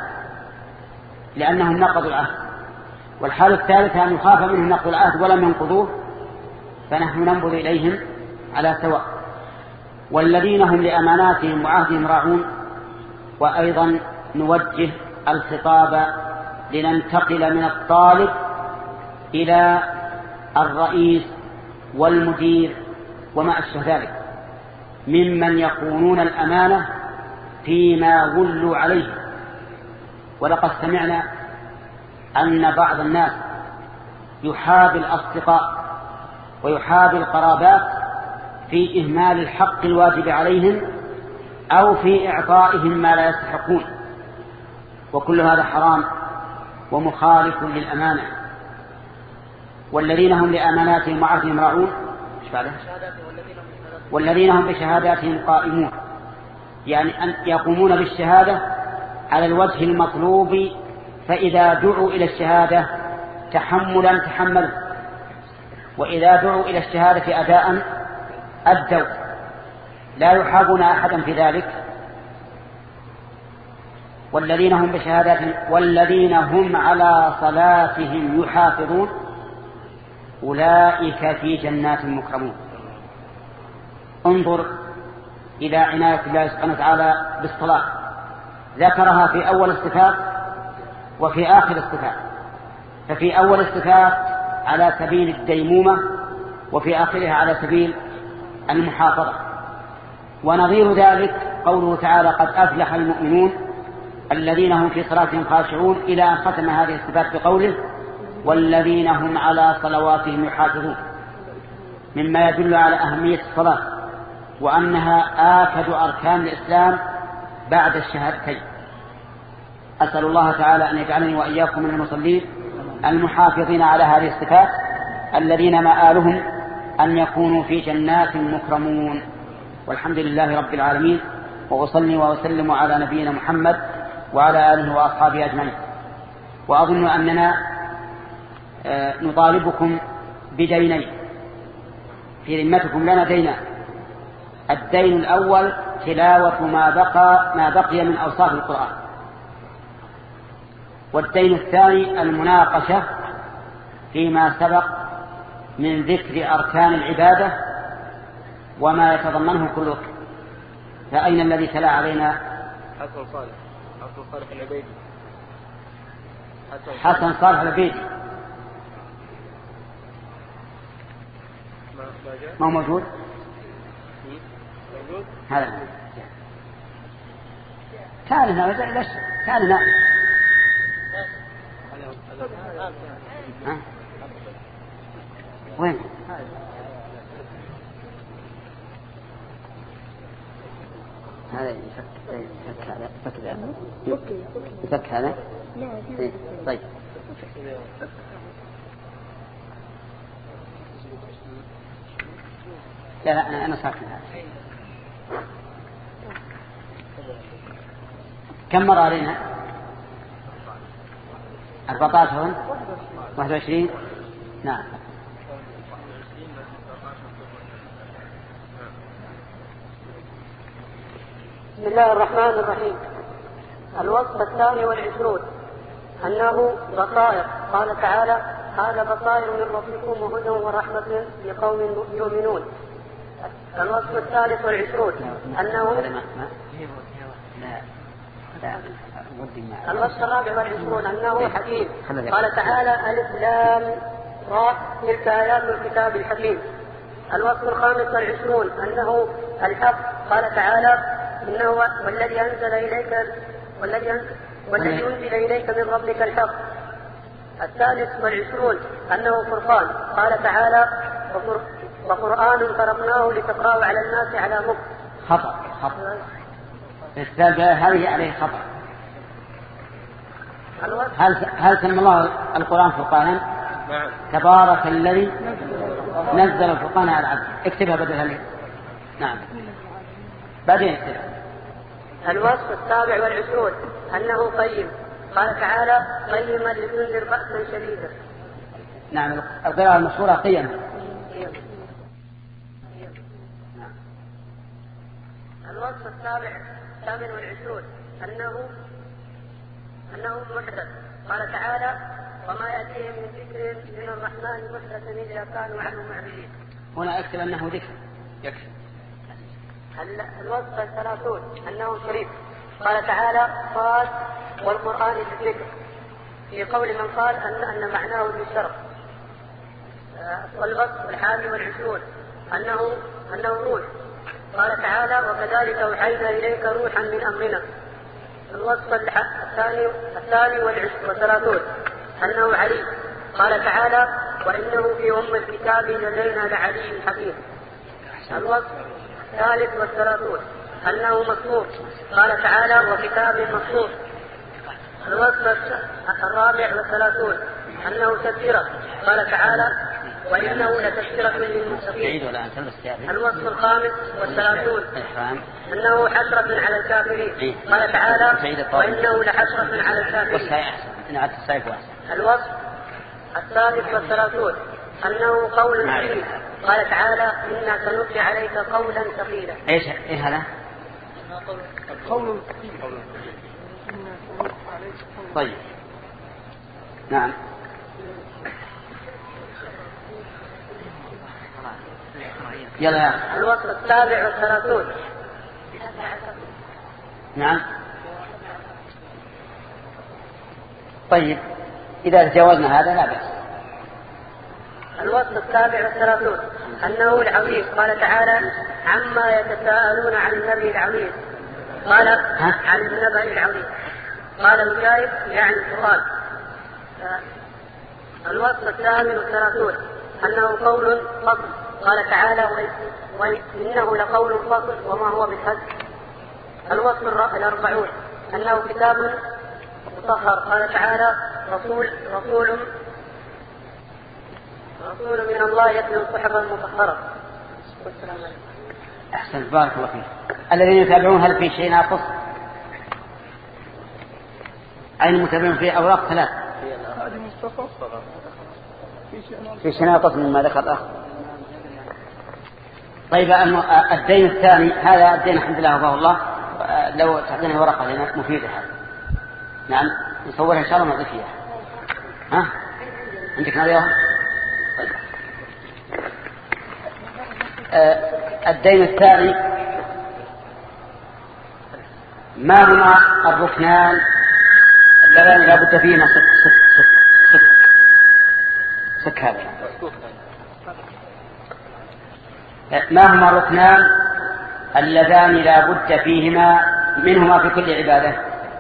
لأنهم نقضوا العهد. والحالة الثالثة أن يخاف منهم نقض العهد ولم ينقضوه فنحن ننظر إليهم على سواء. والذين هم لأماناتهم وعهدهم راعون. وأيضا نوجه الخطاب لننتقل من الطالب إلى الرئيس والمدير وما أشبه ذلك ممن يخونون الأمانة فيما ولوا عليه. ولقد سمعنا أن بعض الناس يحابي الأصدقاء ويحابي القرابات في إهمال الحق الواجب عليهم أو في إعطائهم ما لا يستحقون، وكل هذا حرام ومخالف للأمانة. والذين هم لأماناتهم وعهدهم راعون. والذين هم بشهاداتهم قائمون، يعني أن يقومون بالشهادة على الوجه المطلوب، فإذا دعوا إلى الشهادة تحملا تحملوا، وإذا دعوا إلى الشهادة أداء أدوا، لا يحابون أحدا في ذلك. والذين هم بشهاداتهم والذين هم على صلاتهم يحافظون أولئك في جنات مكرمون. انظر إلى عناية الله سبحانه وتعالى بالصلاة، ذكرها في أول الصفات وفي آخر الصفات. ففي أول الصفات على سبيل الديمومة، وفي آخرها على سبيل المحافظة. ونظير ذلك قوله تعالى قد أفلح المؤمنون الذين هم في صلاتهم خاشعون، إلى أن ختم هذه الصفات بقوله والذين هم على صلواتهم يحافظون، مما يدل على أهمية الصلاة وأنها آكد أركان الإسلام بعد الشهادتين. أسأل الله تعالى أن يجعلني وإياكم من المصلين المحافظين على هذه الصفات الذين مآلهم أن يكونوا في جنات مكرمون. والحمد لله رب العالمين، وأصلي وأسلم على نبينا محمد وعلى آله وأصحابه أجمعين. وأظن أننا نطالبكم بدينين في ذمتكم لنا دينان. الدين الأول تلاوة ما بقى ما بقي من أوصاف القرآن، والدين الثاني المناقشة فيما سبق من ذكر أركان العبادة وما يتضمنه كل ركن. فأين الذي تلا علينا؟ حسن صالح حسن صالح العبيدي حسن صالح العبيدي ما هو موجود؟ موجود هذا كان هنا ليش كان هنا ها؟ وين هذا يفك يفك هذا يفك هذا يفك هذا إيه؟ طيب لا لا أنا أنا ساكن هذا. كم مرة علينا؟ أربعة عشر واحد وعشرين. نعم. بسم الله الرحمن الرحيم. الوصف الثاني والعشرون أنه بصائر. قال تعالى هذا بصائر من ربكم وهدى ورحمة لقوم يؤمنون. الوصف الثالث والعشرون أنه الوصف الرابع والعشرون أنه حكيم. قال تعالى ألف لام را تلك آيات الكتاب الحكيم. الوصف الخامس والعشرون أنه الحق. قال تعالى إنه والذي أنزل إليك والذي أنزل والذي أنزل إليك من ربك الحق. الثالث والعشرون أنه فرقان. قال تعالى وقرآن فرقناه لتقرأه على الناس على مكث. خطأ خطأ السابع هذه عليه خطأ. هل هل سمى الله القرآن فرقانا؟ نعم. تبارك الذي نزل الفرقان على العبد. اكتبها بدل هذه. نعم بعدين اكتبها. الوصف السابع والعشرون أنه قيم. قال تعالى قيما لتنذر بأسا شديدا. نعم القراءة المشهورة قيم. الوصف السابع الثامن والعشرون أنه أنه محدث. قال تعالى وما يأتيهم من ذكر من الرحمن محدث إلا كانوا عنه معرضين. هنا أكتب أنه ذكر يكفي. الوصف الثلاثون أنه شريف. قال تعالى صاد والقرآن الذكر، في قول من قال أن, أن معناه بالشرف. والوصف الحادي والعشرون أنه, أنه روح. قال تعالى وكذلك أوحينا إليك روحا من أمرنا. الوصف الثاني الثاني والثلاثون أنه علي. قال تعالى وإنه في أم الكتاب لدينا لعلي حكيم. الوصف الثالث والثلاثون أنه مسطور. قال تعالى وكتاب مسطور. الوصف الرابع والثلاثون أنه تذكرة. قال تعالى وإنه لتذكرة للمتقين. الوصف الخامس والثلاثون أنه حسرة على الكافرين. قال تعالى وإنه لحسرة على الكافرين. الوصف الثالث والثلاثون أنه قول ثقيل. قال تعالى إنا سنلقي عليك قولا ثقيلا. ايش ايه هذا؟ قول طيب نعم. يلا يا الوصف السابع والثلاثون. نعم. طيب إذا تجاوزنا هذا لا بأس. الوصف السابع والثلاثون أنه العظيم. قال تعالى عما يتساءلون عن النبي العظيم. قال عن النبأ العظيم. قال مجاهد يعني القرآن. الوصف الثامن والثلاثون أنه قول فصل. قال تعالى وإنه لقول فصل وما هو بالحد. الوصف الأربعون أنه كتاب مطهر. قال تعالى رسول رسول رسول من الله يتلو الصحف المطهرة. والسلام عليكم. أحسن بارك الله فيك. الذين يتابعون هل في شيء ناقص؟ أين المتابعون في أوراق ثلاث؟ في شيء ناقص مما ذكر الأخ. طيب الدين الثاني هذا الدين الحمد لله وفاه الله. لو تعطينا ورقة لنا مفيدة هذا. نعم نصورها إن شاء الله نضيف فيها. ها عندك نريها؟ طيب. آه الدين الثاني ما هما الركنان اللذان لا بد فيهما سك سك سك سك سك هذا. ما هما الركنان اللذان لا بد فيهما منهما في كل عبادة؟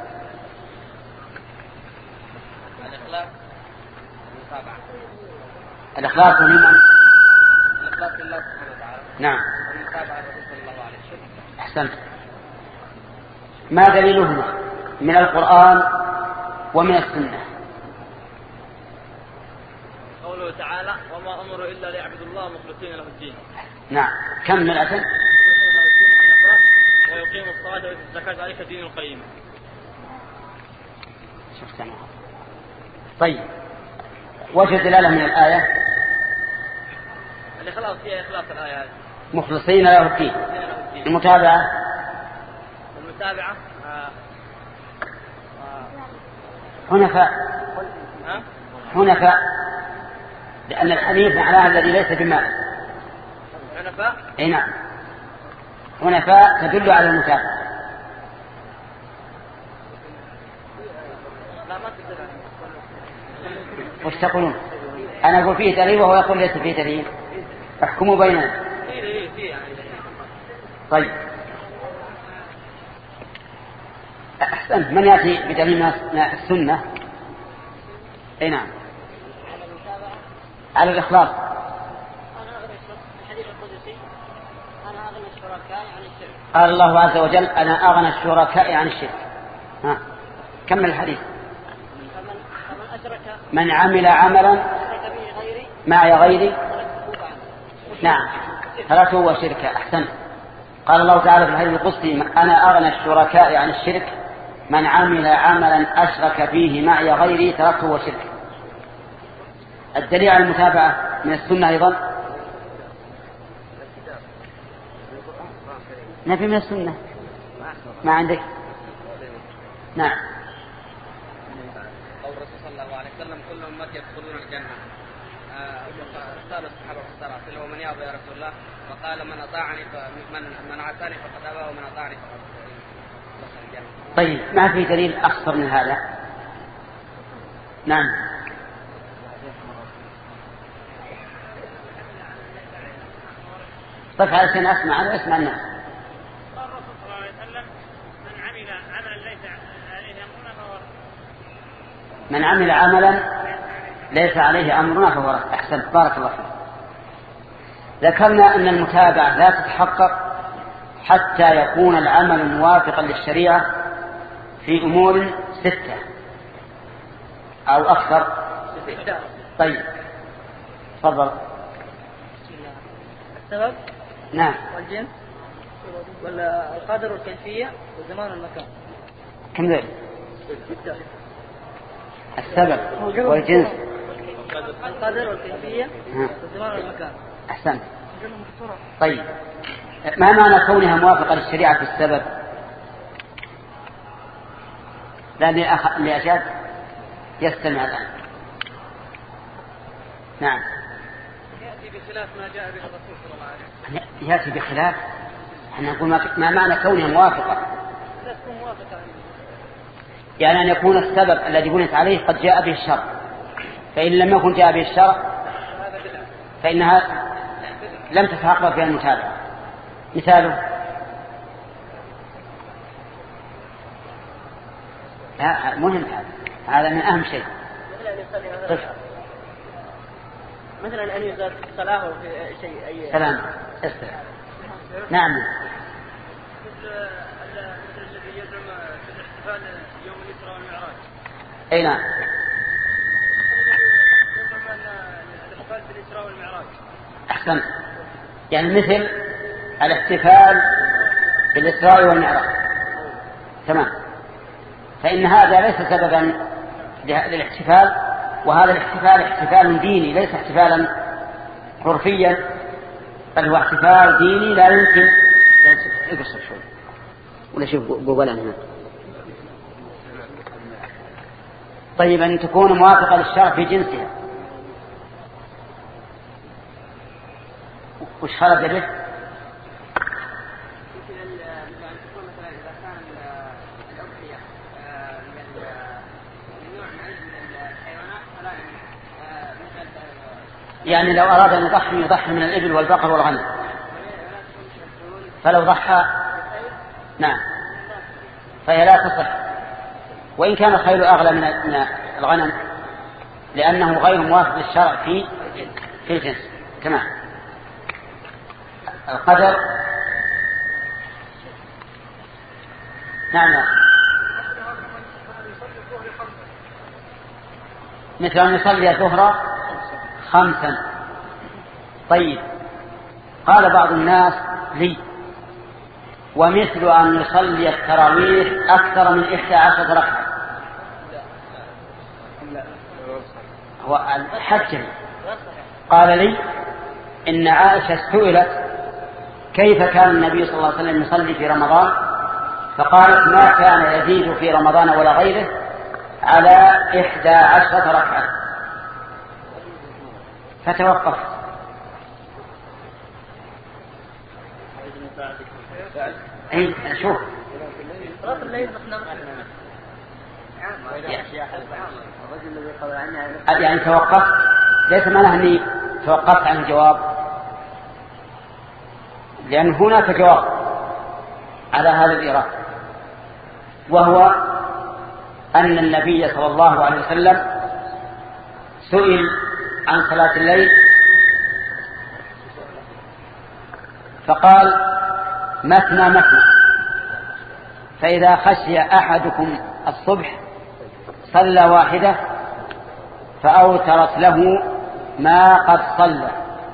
الإخلاص لمن؟ الإخلاص لله سبحانه وتعالى. نعم. والمتابعة للرسول صلى الله عليه وسلم. أحسنت. ما دليلهما من القرآن ومن السنة؟ قوله تعالى وما أمروا إلا ليعبدوا الله مخلصين له الدين. نعم. كم من الأسن؟ ويقيموا الصلاة ويؤتوا الزكاة ذلك الدين القيم. شفت أنا. طيب وجه دلالة من الآية؟ الإخلاص فيها إخلاص الآية هذه. مخلصين له الدين. المتابعة؟ المتابعة آه. آه. حنفاء. ها؟ حنفاء لأن الحديث معناه الذي ليس بماء. حنفاء؟ اي نعم. حنفاء تدل على المتابعة. لا ما تدل. وش تقولون؟ أنا أقول فيه دليل وهو يقول ليس فيه دليل. احكموا بيننا. فيه دليل فيه يعني. طيب أحسنت. من يأتي بدليل من السنة؟ اي نعم. على الإخلاص. قال الله عز وجل أنا أغنى الشركاء عن الشرك. ها كمل الحديث. من عمل عملا معي غيري نعم تركه وشركه. أحسنت. قال الله تعالى في الحديث القدسي أنا أغنى الشركاء عن الشرك من عمل عملا أشرك فيه معي غيري تركه وشركه. الدليل على المتابعة من السنة أيضا نفي من السنة. ما عندك؟ نعم. قول الرسول صلى الله عليه وسلم كل أمتي يدخلون الجنة. سأل الصحابة في الصلاة اللي هو من يابى يا رسول الله، وقال من أطاعني من من عصاني فقد أبى ومن أطاعني فقد دخل الجنة. طيب ما في دليل أخطر من هذا؟ نعم. طيب علشان أسمع أنا أسمع الناس. قال الرسول صلى الله عليه وسلم من عمل عملا ليس عليه أمرنا فهو رد. من عمل عملا ليس عليه أمرنا فهو رد. أحسنت بارك الله فيك. ذكرنا أن المتابعة لا تتحقق حتى يكون العمل موافقا للشريعة في أمور ستة أو أكثر. طيب تفضل. السبب نعم. والجنس والقدر والكيفية والزمان والمكان. كم ذلك؟ السبب والجنس القدر والكيفية والزمان والمكان. أحسنت. طيب ما معنى كونها موافقة للشريعة في السبب؟ لأن أخ... لأجاد يستمع الآن. نعم. يأتي بخلاف ما جاء به الرسول صلى الله عليه وسلم. يأتي بخلاف. احنا نقول ما... ما معنى كونها موافقة؟ يعني أن يكون السبب الذي بنيت عليه قد جاء به الشرع، فإن لم يكن جاء به الشرع فإنها لم تتحقق فيها المتابعة. مثاله لا مهم، هذا هذا من أهم شيء. مثلا أن يزاد صلاة في شيء أي سلام استرع. نعم. مثل الذي يزعم في الاحتفال يوم الإسراء والمعراج. أي نعم. يزعم أن الاحتفال في الإسراء والمعراج. أحسن. يعني مثل الاحتفال بالإسراء والمعراج. تمام. فإن هذا ليس سببا للاحتفال، وهذا الاحتفال احتفال ديني ليس احتفالا عرفيا، بل هو احتفال ديني لا يمكن. اقصر شوي ولا شوف جوجل هنا. طيب أن تكون موافقة للشرع في جنسها. وش خرج به؟ يعني لو أراد أن يضحي يضحي من الإبل والبقر والغنم، فلو ضحى نعم فهي لا تصح، وإن كان الخيل أغلى من الغنم لأنه غير موافق للشرع في في الجنس. تمام. القدر نعم مثل أن يصلي الظهر خمسا. طيب قال بعض الناس لي ومثل أن يصلي التراويح أكثر من إحدى عشرة ركعة. هو الحج قال لي إن عائشة سئلت كيف كان النبي صلى الله عليه وسلم يصلي في رمضان، فقالت ما كان يزيد في رمضان ولا غيره على إحدى عشرة ركعة. فتوقف. اي شوف يعني توقفت، ليس معناه اني توقفت عن الجواب، لان هناك جواب على هذا الإيراد، وهو ان النبي صلى الله عليه وسلم سئل عن صلاة الليل فقال مثنى مثنى، فإذا خشي أحدكم الصبح صلى واحدة فأوترت له ما قد صلى.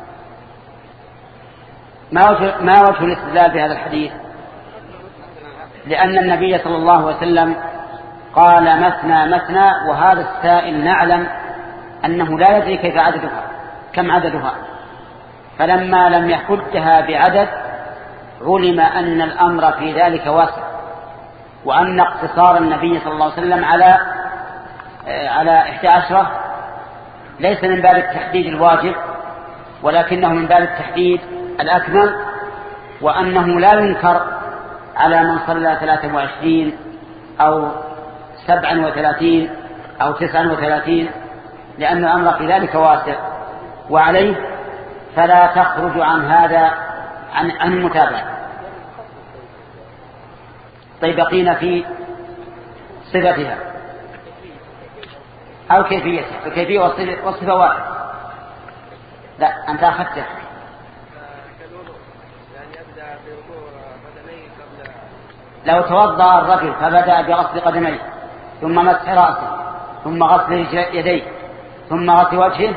ما وجه, ما وجه الاستدلال بهذا الحديث؟ لأن النبي صلى الله عليه وسلم قال مثنى مثنى، وهذا السائل نعلم أنه لا يدري كيف عددها كم عددها، فلما لم يحدها بعدد علم أن الأمر في ذلك واسع، وأن اقتصار النبي صلى الله عليه وسلم على على إحدى عشرة ليس من باب التحديد الواجب، ولكنه من باب التحديد الأكمل، وأنه لا ينكر على من صلى ثلاثة وعشرين أو سبعا وثلاثين أو تسعا وثلاثين، لأن الأمر في ذلك واسع، وعليه فلا تخرج عن هذا عن, عن المتابعة. طيب بقينا في صفتها أو كيفيتها. الكيفية والصفة واحد. لا أنت أخذته. لو توضأ الرجل فبدأ بغسل قدميه ثم مسح رأسه ثم غسل يديه ثم غسل وجهه،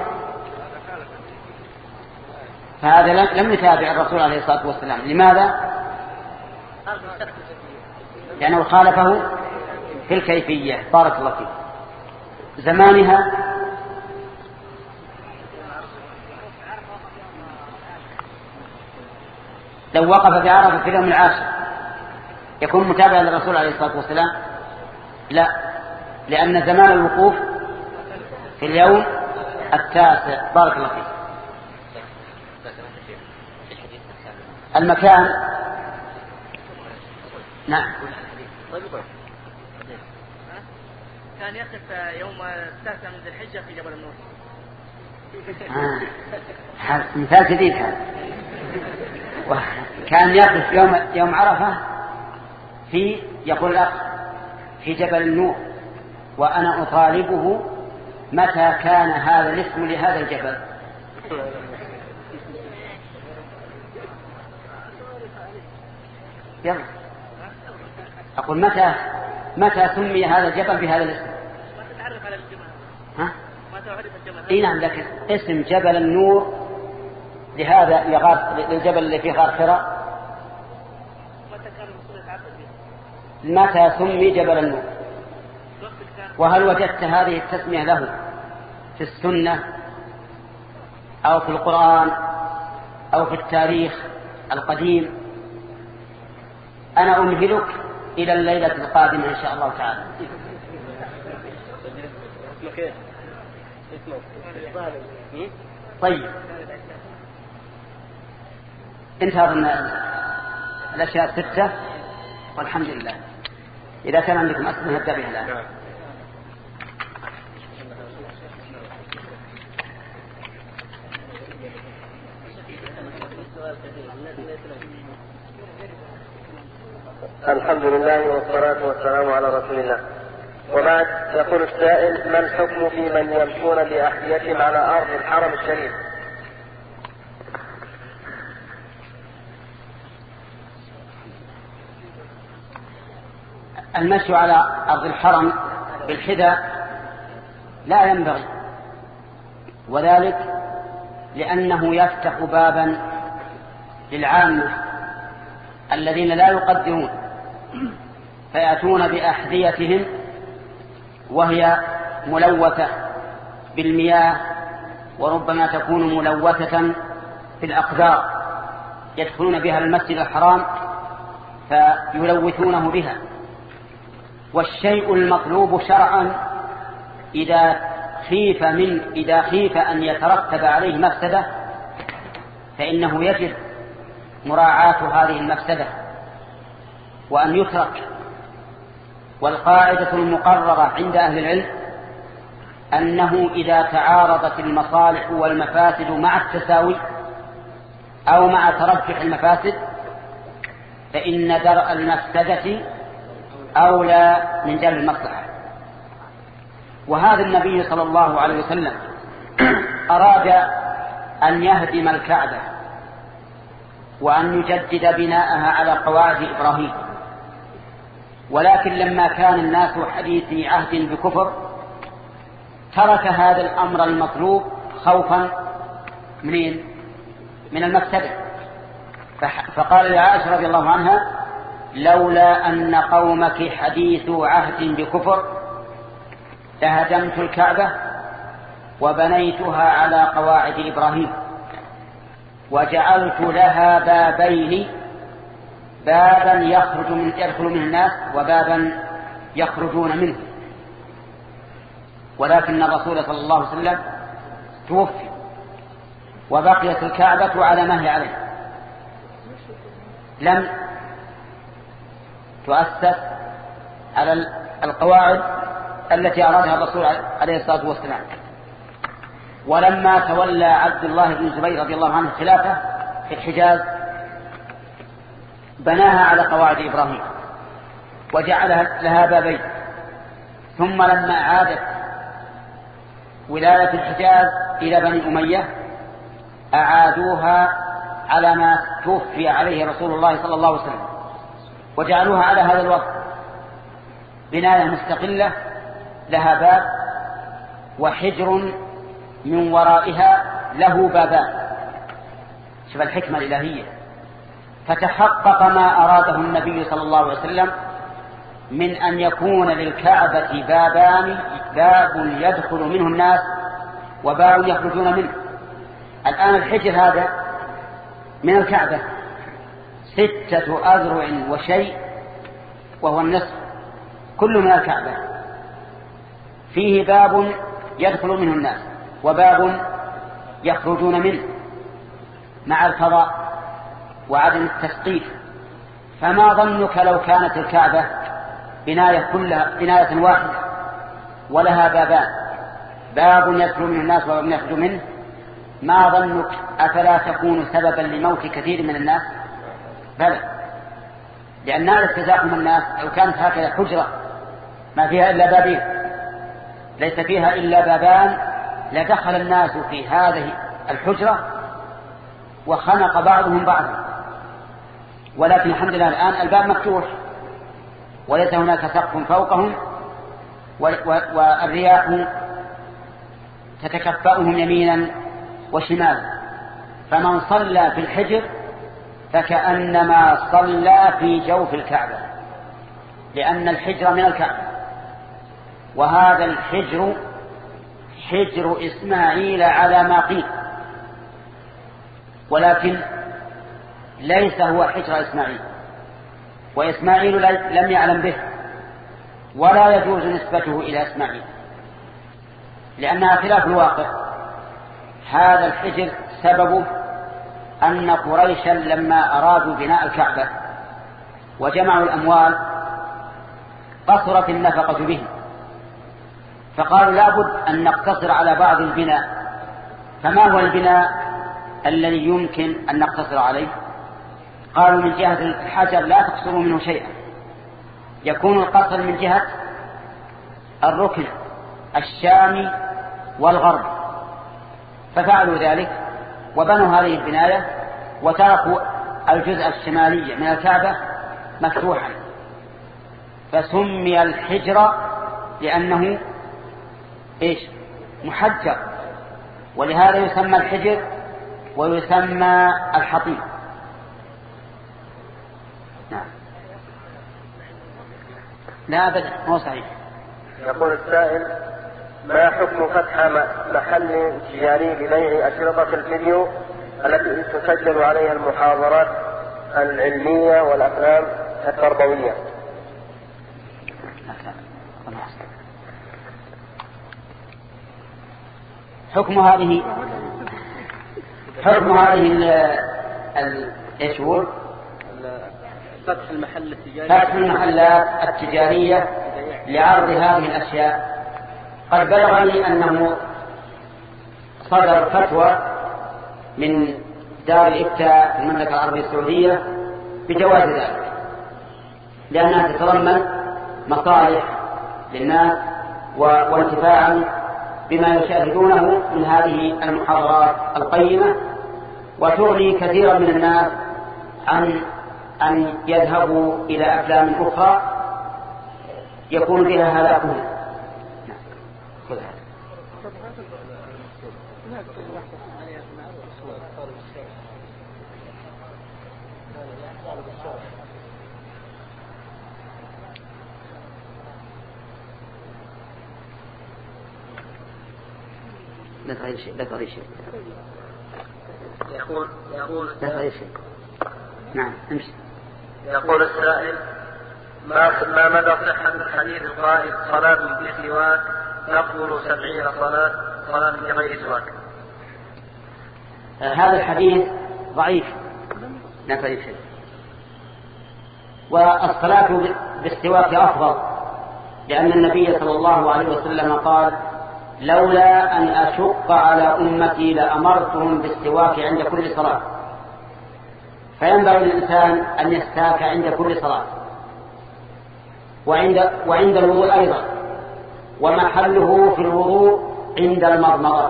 فهذا لم يتابع الرسول عليه الصلاة والسلام. لماذا؟ لأنه خالفه في الكيفية. بارك الله فيك. زمانها لو وقف بعرفة في اليوم العاشر يكون متابعا للرسول عليه الصلاة والسلام؟ لا، لأن زمان الوقوف في اليوم التاسع. بارك الله فيك. المكان نعم كان يقف يوم التاسع من ذي الحجة في جبل النور. آه. مثال جديد هذا. كان يقف يوم يوم عرفة في يقول الأخ في جبل النور، وأنا أطالبه متى كان هذا الاسم لهذا الجبل. يلا أقول متى متى سمي هذا الجبل بهذا الاسم؟ ما تتعرف على الجبل. ها؟ ما تعرف الجبل. اي نعم، لكن اسم جبل النور لهذا للجبل اللي فيه غار حراء متى كان الرسول يتعبد به؟ متى سمي جبل النور؟ وهل وجدت هذه التسمية له في السنة أو في القرآن أو في التاريخ القديم؟ أنا أمهلك إلى الليلة القادمة إن شاء الله تعالى. طيب انتهى الأشياء الستة والحمد لله. إذا كان عندكم أسئلة نبدأ بها الآن. الحمد لله والصلاة والسلام على رسول الله. وبعد، يقول السائل: ما الحكم في من يمشون بأحذيتهم على أرض الحرم الشريف؟ المشي على أرض الحرم بالحذاء لا ينبغي، وذلك لأنه يفتح بابا للعامة الذين لا يقدرون فيأتون بأحذيتهم وهي ملوثة بالمياه، وربما تكون ملوثة بالأقدار، يدخلون بها المسجد الحرام فيلوثونه بها. والشيء المطلوب شرعا إذا خيف من إذا خيف أن يترتب عليه مفسدة فإنه يجب مراعاة هذه المفسدة وأن يترك. والقاعدة المقررة عند أهل العلم أنه إذا تعارضت المصالح والمفاسد مع التساوي أو مع ترجح المفاسد فإن درء المفسدة أولى من جلب المصلحة. وهذا النبي صلى الله عليه وسلم أراد أن يهدم الكعبة وأن يجدد بناءها على قواعد إبراهيم، ولكن لما كان الناس حديثي عهد بكفر ترك هذا الأمر المطلوب خوفا من من المفسدة، فقال لعائشة رضي الله عنها: لولا أن قومك حديث عهد بكفر لهدمت الكعبة وبنيتها على قواعد إبراهيم وجعلت لها بابين، بابا يخرج من يدخل منه الناس وبابا يخرجون منه. ولكن الرسول صلى الله عليه وسلم توفي وبقيت الكعبة على ما هي عليه، لم تؤسس على القواعد التي أرادها الرسول عليه الصلاة والسلام. ولما تولى عبد الله بن الزبير رضي الله عنه الخلافة في الحجاز بناها على قواعد إبراهيم وجعل لها بابين، ثم لما عادت ولاية الحجاز إلى بني أمية أعادوها على ما توفي عليه رسول الله صلى الله عليه وسلم، وجعلوها على هذا الوضع، بناية مستقلة لها باب وحجر من ورائها له بابان. شوف الحكمة الإلهية. فتحقق ما أراده النبي صلى الله عليه وسلم من أن يكون للكعبة بابان، باب يدخل منه الناس وباب يخرجون منه. الآن الحجر هذا من الكعبة ستة أذرع وشيء وهو النصف، كله من الكعبة، فيه باب يدخل منه الناس وباب يخرجون منه مع الفضاء وعدم التسقيف. فما ظنك لو كانت الكعبة بناية كلها بناية واحدة ولها بابان، باب يدخل منه الناس وباب يخرج منه، ما ظنك أفلا تكون سببا لموت كثير من الناس؟ بلى، لأن تزاحم الناس لو كانت هكذا حجرة ما فيها إلا بابين ليس فيها إلا بابان لدخل الناس في هذه الحجرة وخنق بعضهم بعضا. ولكن الحمد لله الآن الباب مفتوح وليس هناك سقف فوقهم والرياح تتكفأهم يمينا وشمالا، فمن صلى في الحجر فكأنما صلى في جوف الكعبة، لأن الحجر من الكعبة، وهذا الحجر حجر إسماعيل على ما قيل، ولكن ليس هو حجر إسماعيل، وإسماعيل لم يعلم به ولا يجوز نسبته إلى إسماعيل لأنها خلاف الواقع. هذا الحجر سببه أن قريشا لما أرادوا بناء الكعبة وجمعوا الأموال قصرت النفقة به، فقالوا لابد أن نقتصر على بعض البناء. فما هو البناء الذي يمكن أن نقتصر عليه؟ قالوا من جهة الحجر لا تقصروا منه شيئا، يكون القصر من جهة الركن الشامي والغرب، ففعلوا ذلك وبنوا هذه البناية وتركوا الجزء الشمالي من الكعبة مفتوحا، فسمي الحجر لأنه إيش؟ محجر، ولهذا يسمى الحجر ويسمى الحطيم. نعم. لا أبدا هو صحيح. يقول السائل: ما حكم فتح محل تجاري لبيع أشرطة الفيديو التي تسجل عليها المحاضرات العلمية والأفلام التربوية؟ حكم هذه حكم هذه ال ايش هو؟ فتح المحل التجاري فتح المحلات التجارية لعرض هذه الأشياء. قد بلغني أنه صدر فتوى من دار الإفتاء في المملكة العربية السعودية بجواز ذلك، لأنها تتضمن مصالح للناس وانتفاعا بما يشاهدونه من هذه المحاضرات القيمة، وتغني كثيرا من الناس عن أن يذهبوا إلى أفلام أخرى يكون بها هذا كله. لا تغير شيء لا تغير شيء يقول يقول لا تغير شيء. نعم امشي. يقول السائل: ما ما مدى صحة الحديث القائل صلاة بسواك تقبل سبعين صلاة صلاة بغير سواك؟ هذا الحديث ضعيف لا ضعيف شيء. والصلاة بالسواك أفضل، لأن النبي صلى الله عليه وسلم قال: لولا أن أشق على أمتي لأمرتهم بالسواك عند كل صلاة. فينبغي للإنسان أن يستاك عند كل صلاة وعند, وعند الوضوء أيضا، ومحله في الوضوء عند المضمضة.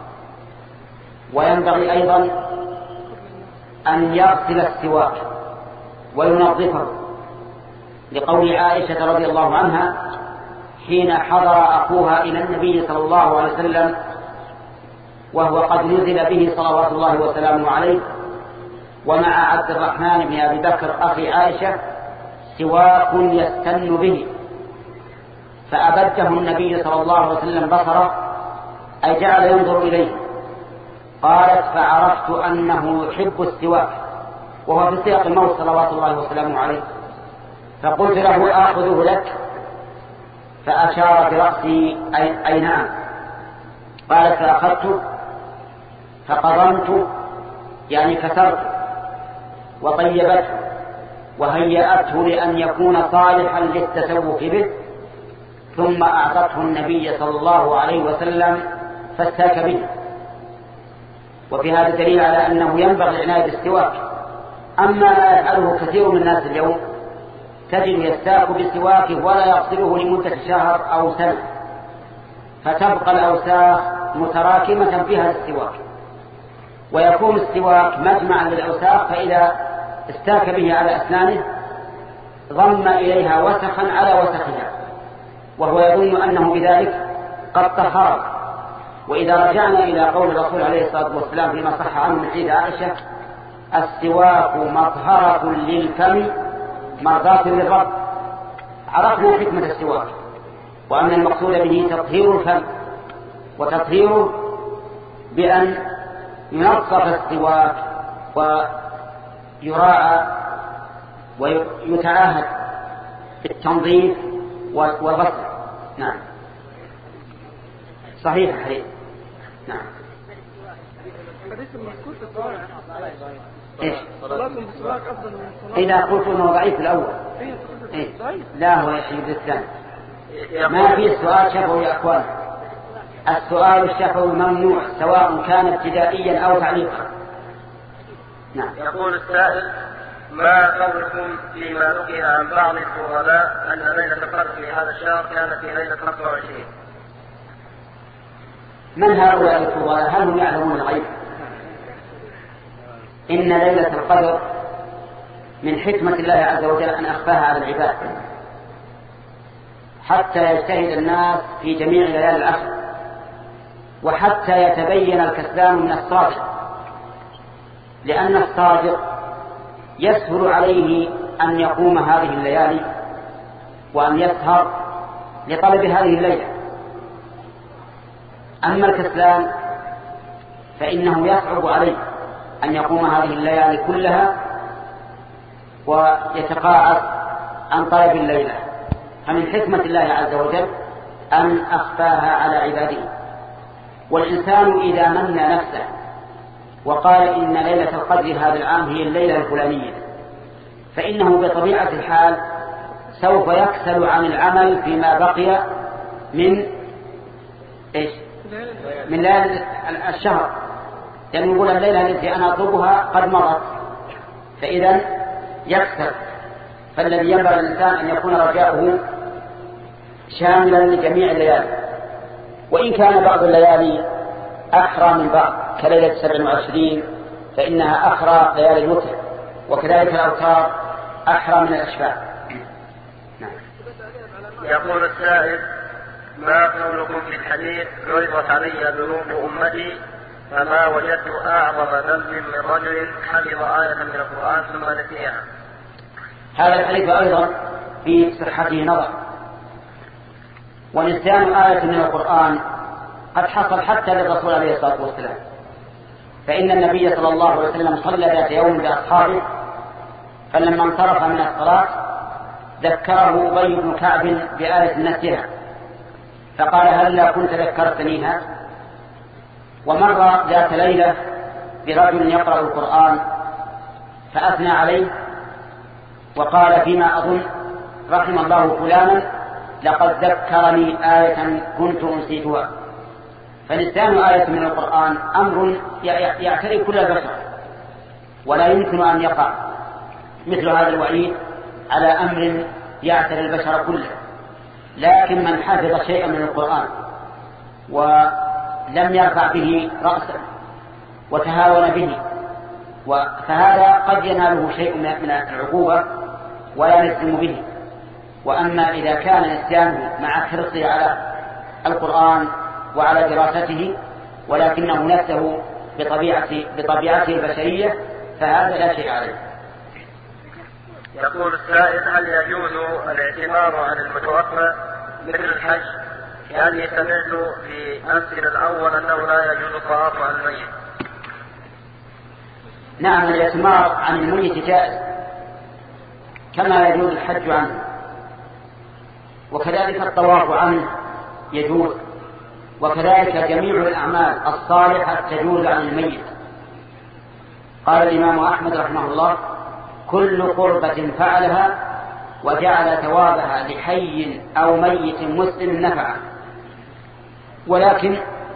وينبغي أيضا أن يغسل السواك وينظفه، لقول عائشة رضي الله عنها حين حضر أخوها إلى النبي صلى الله عليه وسلم وهو قد نزل به صلوات الله وسلامه عليه ومع عبد الرحمن بن أبي بكر أخي عائشة سواك يستن به، فأبده النبي صلى الله عليه وسلم بصره، أي جعل ينظر إليه. قالت: فعرفت أنه يحب السواك، وهو في سياق الموت صلوات الله وسلامه عليه. فقلت له: آخذه لك؟ فأشار برأسي أي, أي نعم. قالت: فأخذته فقضمت، يعني كسرت وطيبته وهيأته لأن يكون صالحا للتسوق به، ثم أعطته النبي صلى الله عليه وسلم فاستاك به. وفي هذا دليل على أنه ينبغي العناية بالسواك. أما ما يفعله كثير من الناس اليوم تجد يستاك بسواكه ولا يغسله لمدة شهر أو سنة، فتبقى الأوساخ متراكمة في هذا السواك، ويكون السواك مجمعا للأوساخ، فإذا استاك به على أسنانه ضم إليها وسخا على وسخها، وهو يظن أنه بذلك قد طهر. وإذا رجعنا إلى قول الرسول عليه الصلاة والسلام فيما صح عنه من حديث عائشة: السواك مطهرة للفم مرضاة للرب، عرفنا حكمة السواك، وأن المقصود به تطهير الفم، وتطهيره بأن ينظف السواك ويراعى ويتعاهد بالتنظيف والغسل. نعم صحيح حديث. نعم. إيش؟ إذا قلت إنه ضعيف الأول إيه؟ لا هو يشهد الثاني. ما في سؤال شفوي يا أخوان. السؤال الشفوي ممنوع سواء كان ابتدائيا أو تعليقا. نعم. يقول السائل: ما قولكم فيما ذكر عن بعض الفضلاء أن ليلة القدر في هذا الشهر كانت في ليلة خمسة وعشرين؟ من هؤلاء الفضلاء؟ هل هم يعلمون الغيب؟ إن ليلة القدر من حكمة الله عز وجل أن أخفاها على العباد حتى يجتهد الناس في جميع ليالي العشر، وحتى يتبين الكسلان من الصادق، لأن الصادق يسهل عليه أن يقوم هذه الليالي وأن يسهر لطلب هذه الليلة. أما الكسلان فإنه يصعب عليه أن يقوم هذه الليالي كلها ويتقاعد عن طلب الليلة. فمن حكمة الله عز وجل أن أخفاها على عباده. والإنسان إذا منى نفسه وقال إن ليلة القدر هذا العام هي الليلة الفلانية، فإنه بطبيعة الحال سوف يكسل عن العمل فيما بقي من إيش؟ من ليلة الشهر، لأنه يقول الليلة التي أنا أطلبها قد مضت، فإذا يكسل. فالذي ينبغي الإنسان أن يكون رجاؤه شاملا لجميع الليالي، وإن كان بعض الليالي أحرى من بعض كليلة سبع وعشرين فإنها أحرى ليالي الوتر، وكذلك الأوتار أحرى من الأشفاع. نعم. يقول السائل: ما قولكم في الحديث: عرضت علي ذنوب أمتي فما وجدت أعظم ذنب من رجل حفظ آية من القرآن ثم نسيها؟ هذا الحديث أيضا في صحته نظر، ونسيان آية من القرآن قد حصل حتى للرسول عليه الصلاة والسلام، فإن النبي صلى الله عليه وسلم صلى ذات يوم بأصحابه، فلما انصرف من الصلاة ذكره أبي بن كعب بآية نسيها، فقال: هل لا كنت ذكرتنيها؟ ومر ذات ليلة برجل يقرأ القرآن فأثنى عليه وقال فيما أظن رحم الله فلانا لقد ذكرني آية كنت أنسيتها. فنسيان آية من القرآن أمر يعتري كل البشر ولا يمكن أن يقع مثل هذا الوعيد على أمر يعتري البشر كله. لكن من حفظ شيئا من القرآن ولم يرفع به رأسا وتهاون به فهذا قد يناله شيء من العقوبة ولا يلزم به. وأما إذا كان نسيانه مع حرصه على القرآن وعلى دراسته ولكنه نفسه بطبيعته, بطبيعته البشرية فهذا لا شيء عليه. يقول السائل هل يجوز الاعتمار عن المتوفى مثل الحج؟ لأني سمعت في أمثل الأول أنه لا يجوز الطواف عن الميت. نعم الاعتمار عن الميت جائز كما يجوز الحج عنه وكذلك الطواف عنه يجوز وكذلك جميع الأعمال الصالحة تجوز عن الميت. قال الإمام أحمد رحمه الله كل قربة فعلها وجعل ثوابها لحي أو ميت مسلم نفعه. ولكن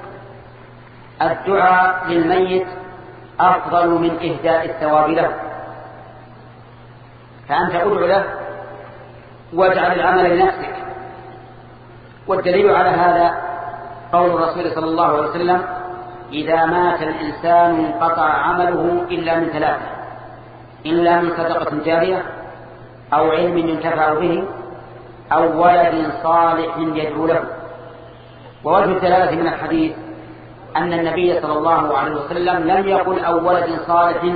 الدعاء للميت أفضل من إهداء الثواب له، فأنت أدعو له واجعل العمل لنفسك. والدليل على هذا قول الرسول صلى الله عليه وسلم إذا مات الإنسان انقطع عمله إلا من ثلاثة إلا من صدقة جارية أو علم ينتفع به أو ولد صالح يدعو له. ووجه الدلالة من الحديث أن النبي صلى الله عليه وسلم لم يقل أو ولد صالح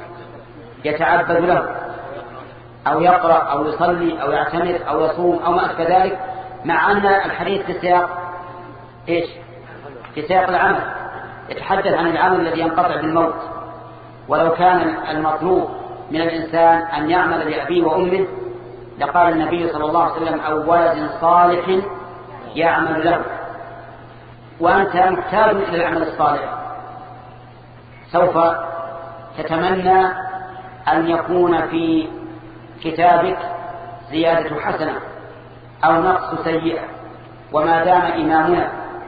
يتعبد له أو يقرأ أو يصلي أو يعتمد أو يصوم أو ما أشبه ذلك، مع أن الحديث في سياق إيش؟ في سياق العمل، يتحدث عن العمل الذي ينقطع بالموت. ولو كان المطلوب من الإنسان أن يعمل لأبيه وأمه لقال النبي صلى الله عليه وسلم أو ولد صالح يعمل له. وأنت محتاج إلى العمل الصالح، سوف تتمنى أن يكون في كتابك زيادة حسنة أو نقص سيئة. وما دام إمامنا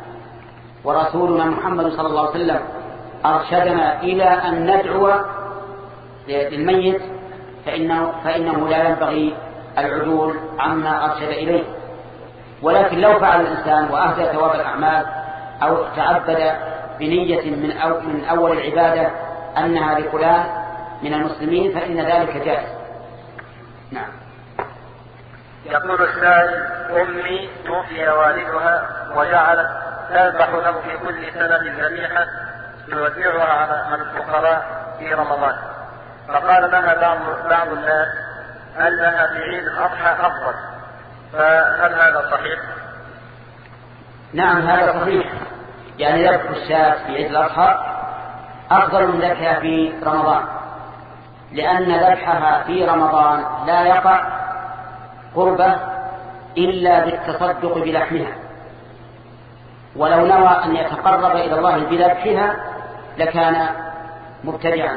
ورسولنا محمد صلى الله عليه وسلم أرشدنا إلى أن ندعو للميت فإنه, فإنه لا ينبغي العدول عما أرشد إليه. ولكن لو فعل الإنسان وأهدى ثواب الأعمال أو تعبد بنية من, أو من أول العبادة أنها لفلان من المسلمين فإن ذلك جائز. نعم. يقول السائل أمي توفي والدها وجعلت تذبح له في كل سنة ذبيحة توزعها على الفقراء في رمضان، فقال لها بعض, بعض الناس هل لها في عيد الأضحى أفضل، فهل هذا صحيح؟ نعم هذا صحيح، يعني ذبح الشاة في عيد الأضحى أفضل من ذبحها في رمضان، لأن ذبحها في رمضان لا يقع قربة إلا بالتصدق بلحمها، ولو نوى أن يتقرب إلى الله بذبحها لكان مبتدعا.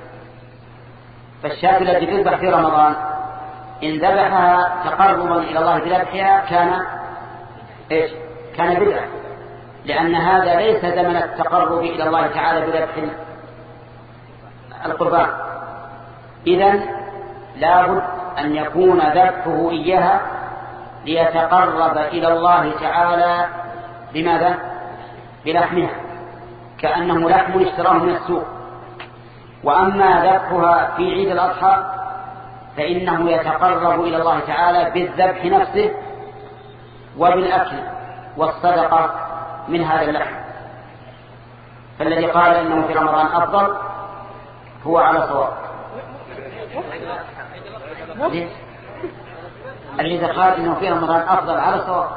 فالشاة التي تذبح في رمضان إن ذبحها تقربا إلى الله بذبحها كان إيش؟ كان بدعة، لأن هذا ليس زمن التقرب إلى الله تعالى بذبح القربان. إذن لابد أن يكون ذبحه إياها ليتقرب إلى الله تعالى بماذا؟ بلحمها، كأنه لحم اشتراه من السوق. وأما ذبحها في عيد الأضحى فإنه يتقرب إلى الله تعالى بالذبح نفسه وبالأكل والصدقة من هذا اللحم. فالذي قال إنه في رمضان أفضل هو على صواب. الذي قال إنه في رمضان أفضل على صواب.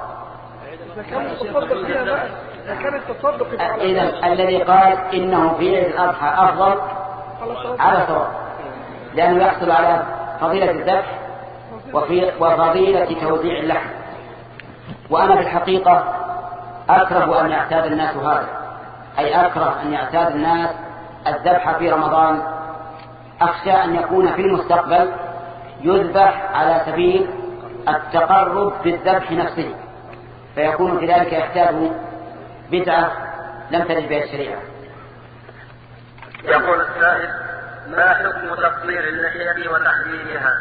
إذا الذي قال إنه في عيد الأضحى أفضل على صواب، لأنه يحصل على فضيلة الذبح وفضيلة توزيع اللحم. وأنا في الحقيقة أكره أن يعتاد الناس هذا، أي أكره أن يعتاد الناس الذبح في رمضان أخشى أن يكون في المستقبل يذبح على سبيل التقرب بالذبح نفسه، فيكون في ذلك يحتاج بدعة لم ترد بها الشريعة. يقول السائل: ما حكم تقصير اللحية وتحديدها؟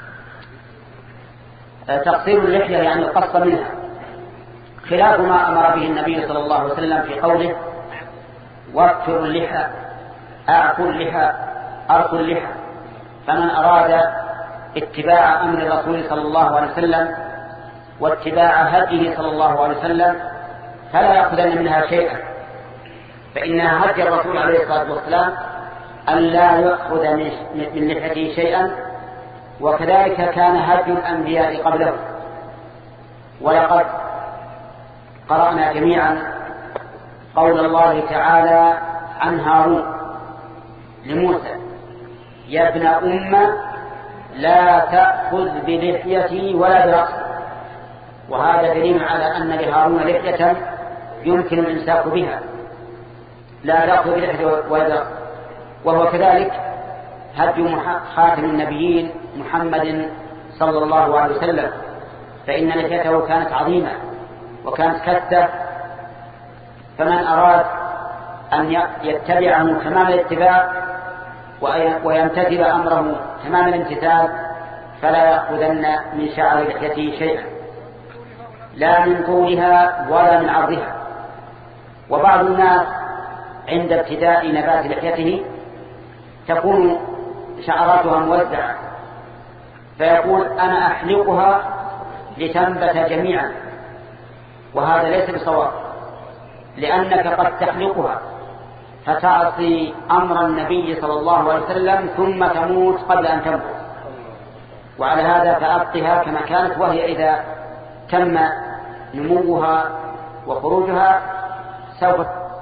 تقصير اللحية يعني القص منها، خلاف ما أمر به النبي صلى الله عليه وسلم في قوله: وفر اللحى، أعفوا اللحى، أرخوا اللحى. فمن أراد اتباع أمر الرسول صلى الله عليه وسلم واتباع هديه صلى الله عليه وسلم فلا يأخذن منها شيئا، فإنها هدي الرسول عليه الصلاة والسلام أن لا يأخذ من لحيته شيئا، وكذلك كان هدي الأنبياء قبله. ولقد قرأنا جميعا قول الله تعالى عن هارون لموسى: يا ابن أم لا تأخذ بلحيتي ولا برأسي. وهذا دليل على أن لهارون لحية يمكن الإمساك بها، لا تأخذ بلحيته ولا برأسي. وهو كذلك هدي خاتم النبيين محمد صلى الله عليه وسلم، فإن لحيته كانت عظيمة وكانت كثة، فمن أراد أن يتبعه تمام الاتباع ويمتثل أمره تمام الامتثال فلا يأخذن من شعر لحيته شيئا، لا من طولها ولا من عرضها. وبعض الناس عند ابتداء نبات لحيته تكون شعراتها موزعة، فيقول: أنا أحلقها لتنبت جميعا، وهذا ليس بصواب، لأنك قد تحلقها فتعصي أمر النبي صلى الله عليه وسلم ثم تموت قبل أن تموت. وعلى هذا فأبقها كما كانت، وهي إذا تم نموها وخروجها سوف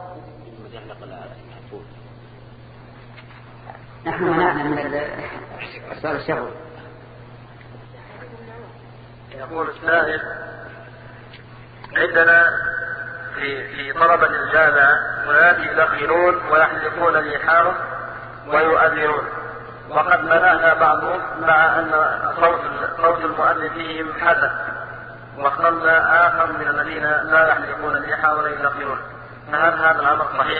نحن منعنا من السؤال الشهوي. يقول السائل: عندنا في في طلبة الجامعة وناس يدخنون ويحلقون اللحاهم ويؤذنون، وقد منعنا بعضهم مع أن صوت صوت المؤذن فيهم حسن، واخترنا آخر من الذين لا يحلقون اللحى ولا يدخنون، فهل هذا الأمر صحيح؟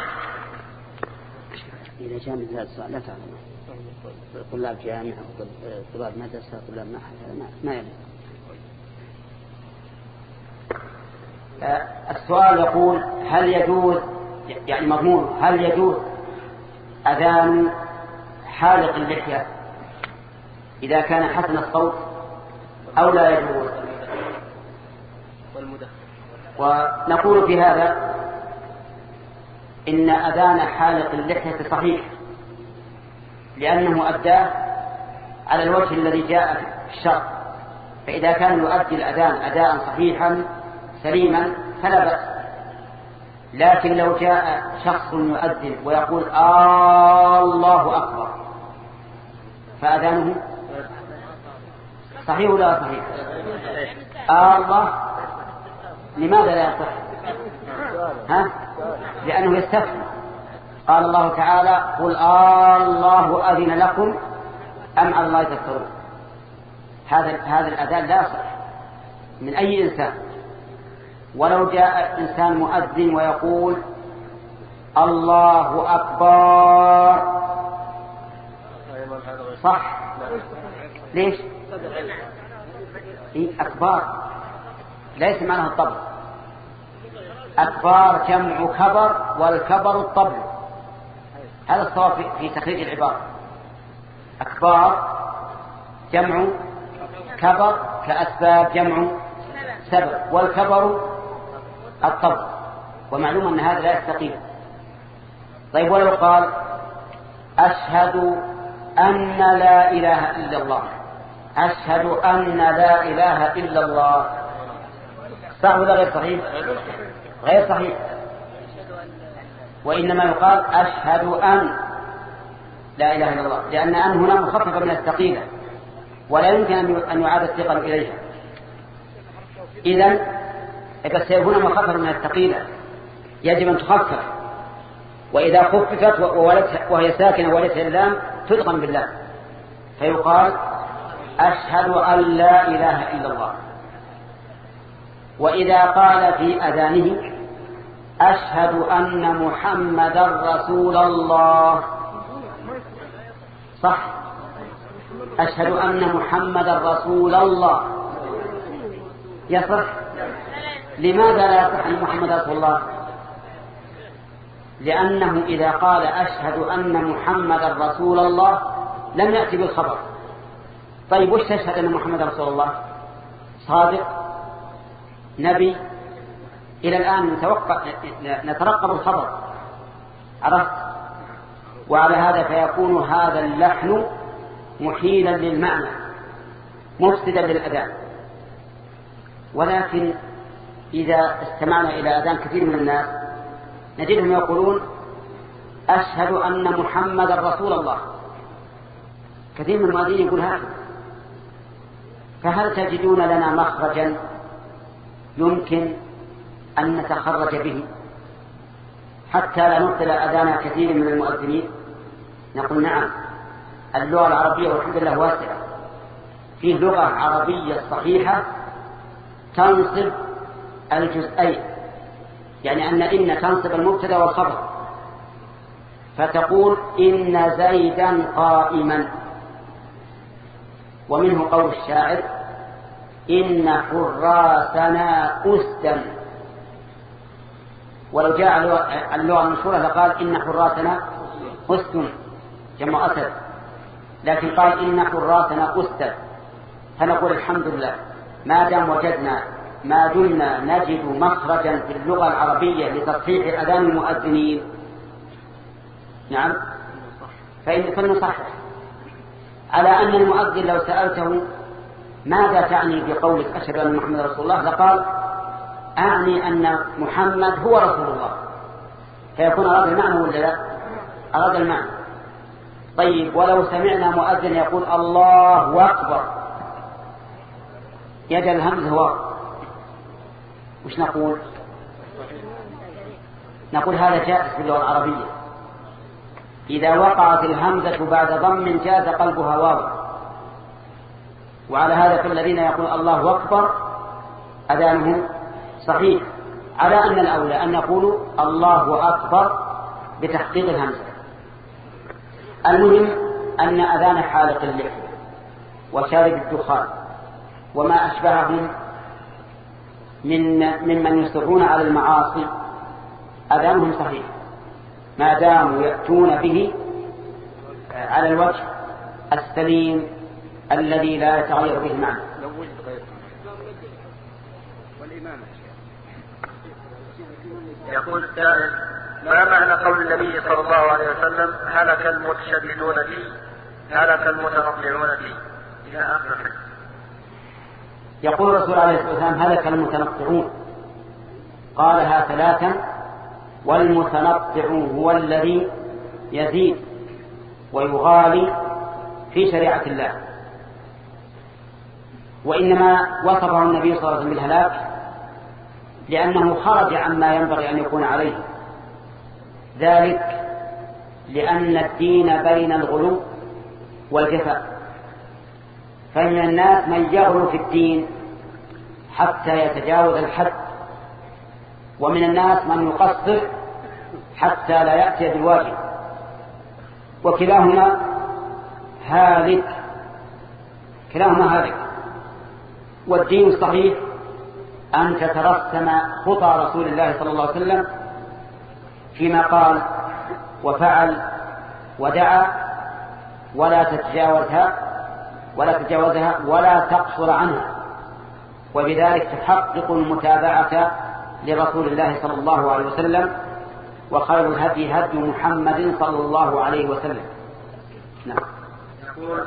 إذا كان هذا السؤال لا تعلم طلاب جامعة طلاب مدرسة طلاب معهد ما يلزم. السؤال يقول: هل يجوز، يعني مضمون، هل يجوز أذان حالق اللحية إذا كان حسن الصوت أو لا يجوز؟ ونقول في هذا إن أذان حالق اللحية صحيح، لأنه أداه على الوجه الذي جاء في الشرع، فإذا كان يؤدي الأذان أداء صحيحا سليما فلا بأس. لكن لو جاء شخص يؤذن ويقول آه الله أكبر فأذانه صحيح ولا صحيح؟ آه الله لماذا لا يصح؟ ها؟ لأنه يستفهم. قال الله تعالى: قل آه الله أذن لكم أم على الله تفترون. هذا هذا الأذان لا يصح من أي إنسان. ولو جاء إنسان مؤذن ويقول الله أكبر صح؟ ليش؟ إيه أكبر ليس معناه الطبل. أكبر جمع كبر، والكبر الطبل. هذا الصواب في تخريج العبارة. أكبر جمع كبر كأسباب جمع سبب، والكبر الطبل، ومعلوم أن هذا لا يستقيم. طيب ولو قال أشهد أن لا إله إلا الله، أشهد أن لا إله إلا الله، صح ولا غير صحيح؟ غير صحيح. وإنما يقال أشهد أن لا إله إلا الله، لأن أن هنا مخففة من الثقيلة ولا يمكن أن يعاد الثقل إليها. إذن بس هنا مخففة من الثقيلة يجب أن تخفف، وإذا خففت وهي ساكنة وليس اللام تدغم بالله فيقال أشهد أن لا إله إلا الله. وإذا قال في أذانه أشهد أن محمدا رسول الله صح، أشهد أن محمدا رسول الله يصح. لماذا لا يصح أن محمدا رسول الله؟ لأنه إذا قال أشهد أن محمدا رسول الله لم يأتي بالخبر. طيب وش تشهد أن محمدا رسول الله؟ صادق، نبي، إلى الآن نتوقع نترقب الخبر، عرفت؟ وعلى هذا فيكون هذا اللحن محيلا للمعنى مفسدا للأذان. ولكن إذا استمعنا إلى أذان كثير من الناس نجدهم يقولون أشهد أن محمد رسول الله. كثير من المؤذنين يقول هذا. فهل تجدون لنا مخرجا يمكن أن نتخرج به حتى لا نبطل أذان كثير من المؤذنين؟ نقول نعم، اللغة العربية والحمد لله واسعة، فيه لغة عربية صحيحة تنصب الجزئين، يعني أن إن تنصب المبتدا والخبر، فتقول إن زيدا قائما. ومنه قول الشاعر إن حراسنا أسدا. ولو جاء اللغة المشهورة لقال إن حراسنا أسد جمع أسد، لكن قال إن حراسنا أسد. فنقول الحمد لله ما دام وجدنا ما دمنا نجد مخرجا في اللغة العربية لتصحيح أذان المؤذنين نعم فإن فلنصحح. على أن المؤذن لو سألته ماذا تعني بقولك أشهد أن محمد رسول الله لقال أعني أن محمد هو رسول الله، فيكون أراد المعنى ولا لا؟ أراد المعنى. طيب ولو سمعنا مؤذن يقول الله أكبر يجعل الهمزة واو، وش نقول؟ نقول هذا جائز في اللغة العربية. إذا وقعت الهمزة بعد ضم جاز قلبها واو. وعلى هذا فالذين يقول الله أكبر أذانهم صحيح، على أن الأولى أن يقولوا الله أكبر بتحقيق الهمزة. المهم أن أذان حالق اللحية وشارب الدخان وما أشبههم من ممن يصرون على المعاصي أذانهم صحيح ما داموا يأتون به على الوجه السليم الذي لا يتغير به المعنى. يقول السائل ما معنى قول النبي صلى الله عليه وسلم هلك المتشددون فيه هلك المتنطعون فيه إلى آخر الحديث؟ يقول الرسول عليه الصلاة والسلام هلك المتنطعون، قالها ثلاثا، والمتنطع هو الذي يزيد ويغالي في شريعة الله. وإنما وصفه النبي صلى الله عليه وسلم بالهلاك لأنه خرج عما ينبغي أن يكون عليه، ذلك لأن الدين بين الغلو والجفاء. فمن الناس من يغلو في الدين حتى يتجاوز الحد، ومن الناس من يقصر حتى لا يأتي بالواجب، وكلاهما هالك كلاهما هالك. والدين الصحيح أن تترسم خطى رسول الله صلى الله عليه وسلم فيما قال وفعل ودعا، ولا تتجاوزها ولا تتجاوزها ولا تقصر عنها، وبذلك تحقق المتابعة لرسول الله صلى الله عليه وسلم. وخير الهدي هدي محمد صلى الله عليه وسلم. نعم. يقول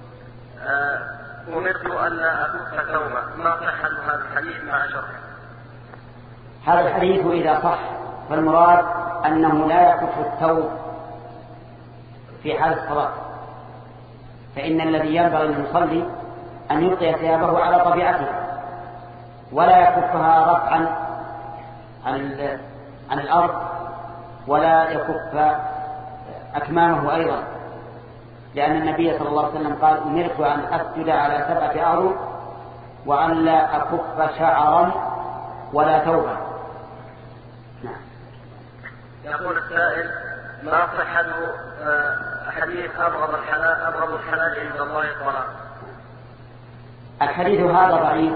أمرت أن لا أكف ثوبا، ما صحة هذا الحديث مع شرحه؟ هذا الحديث إذا صح فالمراد أنه لا يكف الثوب في حال الصلاة، فإن الذي ينبغي للمصلي أن يلقي ثيابه على طبيعتها ولا يكفها رفعا عن عن الأرض ولا يكف أكمامه أيضا، لأن النبي صلى الله عليه وسلم قال أمرت أن أسجد على سبعة أعظم وأن لا أكف شعرا ولا ثوبا. نعم. يقول السائل: ما صحة حديث أبغض الحلال أبغض الحلال عند الله الطلاق؟ الحديث هذا ضعيف،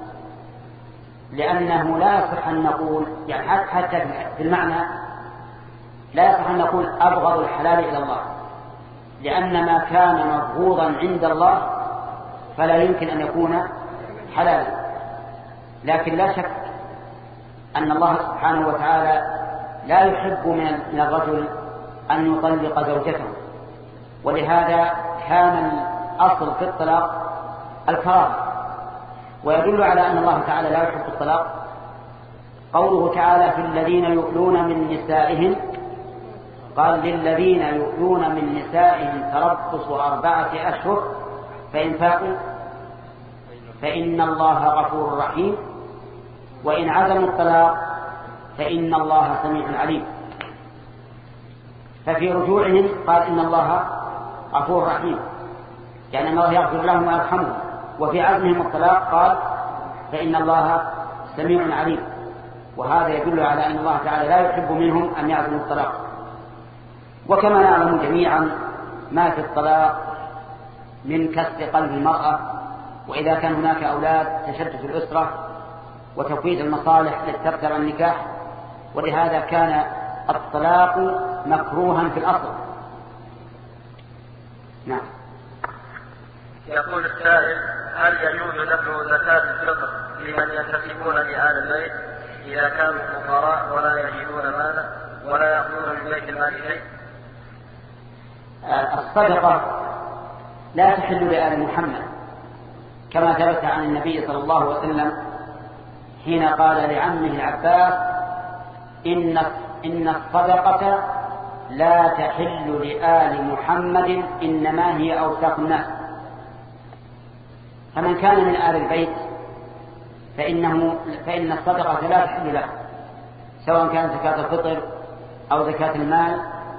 لأنه لا يصح أن نقول يعني حتى في المعنى لا يصح أن نقول أبغض الحلال إلى الله، لأن ما كان مبغوضا عند الله فلا يمكن أن يكون حلالا. لكن لا شك أن الله سبحانه وتعالى لا يحب من الرجل أن يطلق زوجته، ولهذا كان الأصل في الطلاق الكراهة. ويدل على أن الله تعالى لا يحب الطلاق قوله تعالى: في الذين يؤلون من نسائهم، قال: للذين يؤلون من نسائهم تربص أربعة أشهر فإن فاقوا فإن الله غفور رحيم، وإن عزموا الطلاق فإن الله سميع عليم. ففي رجوعهم قال إن الله غفور رحيم، يعني أن الله يغفر لهم ويرحمهم. وفي عزمهم الطلاق قال فإن الله سميع عليم، وهذا يدل على أن الله تعالى لا يحب منهم أن يعزموا الطلاق. وكما نعلم جميعا ما في الطلاق من كسر قلب المرأة، وإذا كان هناك أولاد تشتت الأسرة وتفويت المصالح للترتب النكاح، ولهذا كان الطلاق مكروها في الأصل. نعم. يقول السائل: هل يجوز دفع زكاة الفطر لمن ينتسبون لآل البيت إذا كانوا فقراء ولا يجدون مالا ولا يأخذون من بيت المال شيء؟ الصدقة لا تحل لآل محمد، كما ثبت عن النبي صلى الله عليه وسلم حين قال لعمه العباس: إن إن الصدقة لا تحل لآل محمد إنما هي أوساخ الناس. فمن كان من آل البيت فإنه فإن الصدقة لا تحل له، سواء كانت زكاة الفطر أو زكاة المال.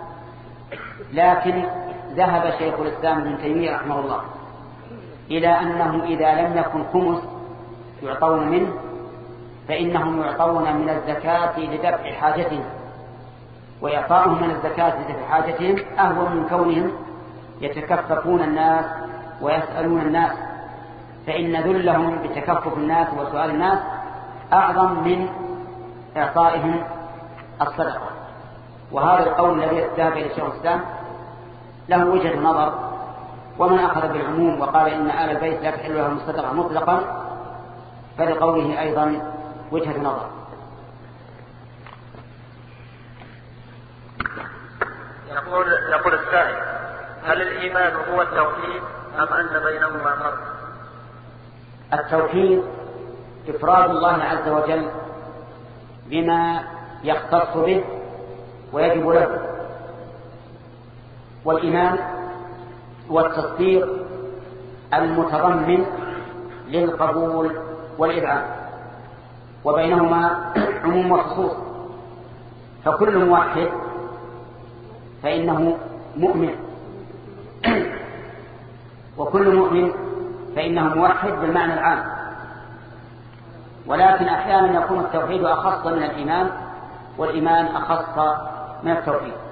لكن ذهب شيخ الإسلام ابن تيمية رحمه الله إلى أنه إذا لم يكن خمس يعطون منه فإنهم يعطون من الزكاة لدفع حاجتهم، وإعطاؤهم من الزكاة لدفع حاجتهم أهون من كونهم يتكففون الناس ويسألون الناس، فإن ذلهم بتكفف الناس وسؤال الناس أعظم من إعطائهم الصدقة. وهذا القول الذي ذهب إلى شيخ الإسلام له وجهة نظر، ومن أخذ بالعموم وقال إن آل البيت لا تحل لهم الصدقة مطلقا فلقوله أيضا وجهة نظر. يقول يقول السائل: هل الإيمان هو التوحيد أم أن بينهما فرق؟ التوحيد إفراد الله عز وجل بما يختص به ويجب له، والإيمان والتصديق المتضمن للقبول والإذعان، وبينهما عموم وخصوص. فكل موحد فإنه مؤمن، وكل مؤمن فإنه موحد بالمعنى العام. ولكن أحيانا يكون التوحيد أخص من الإيمان والإيمان أخص من التوحيد.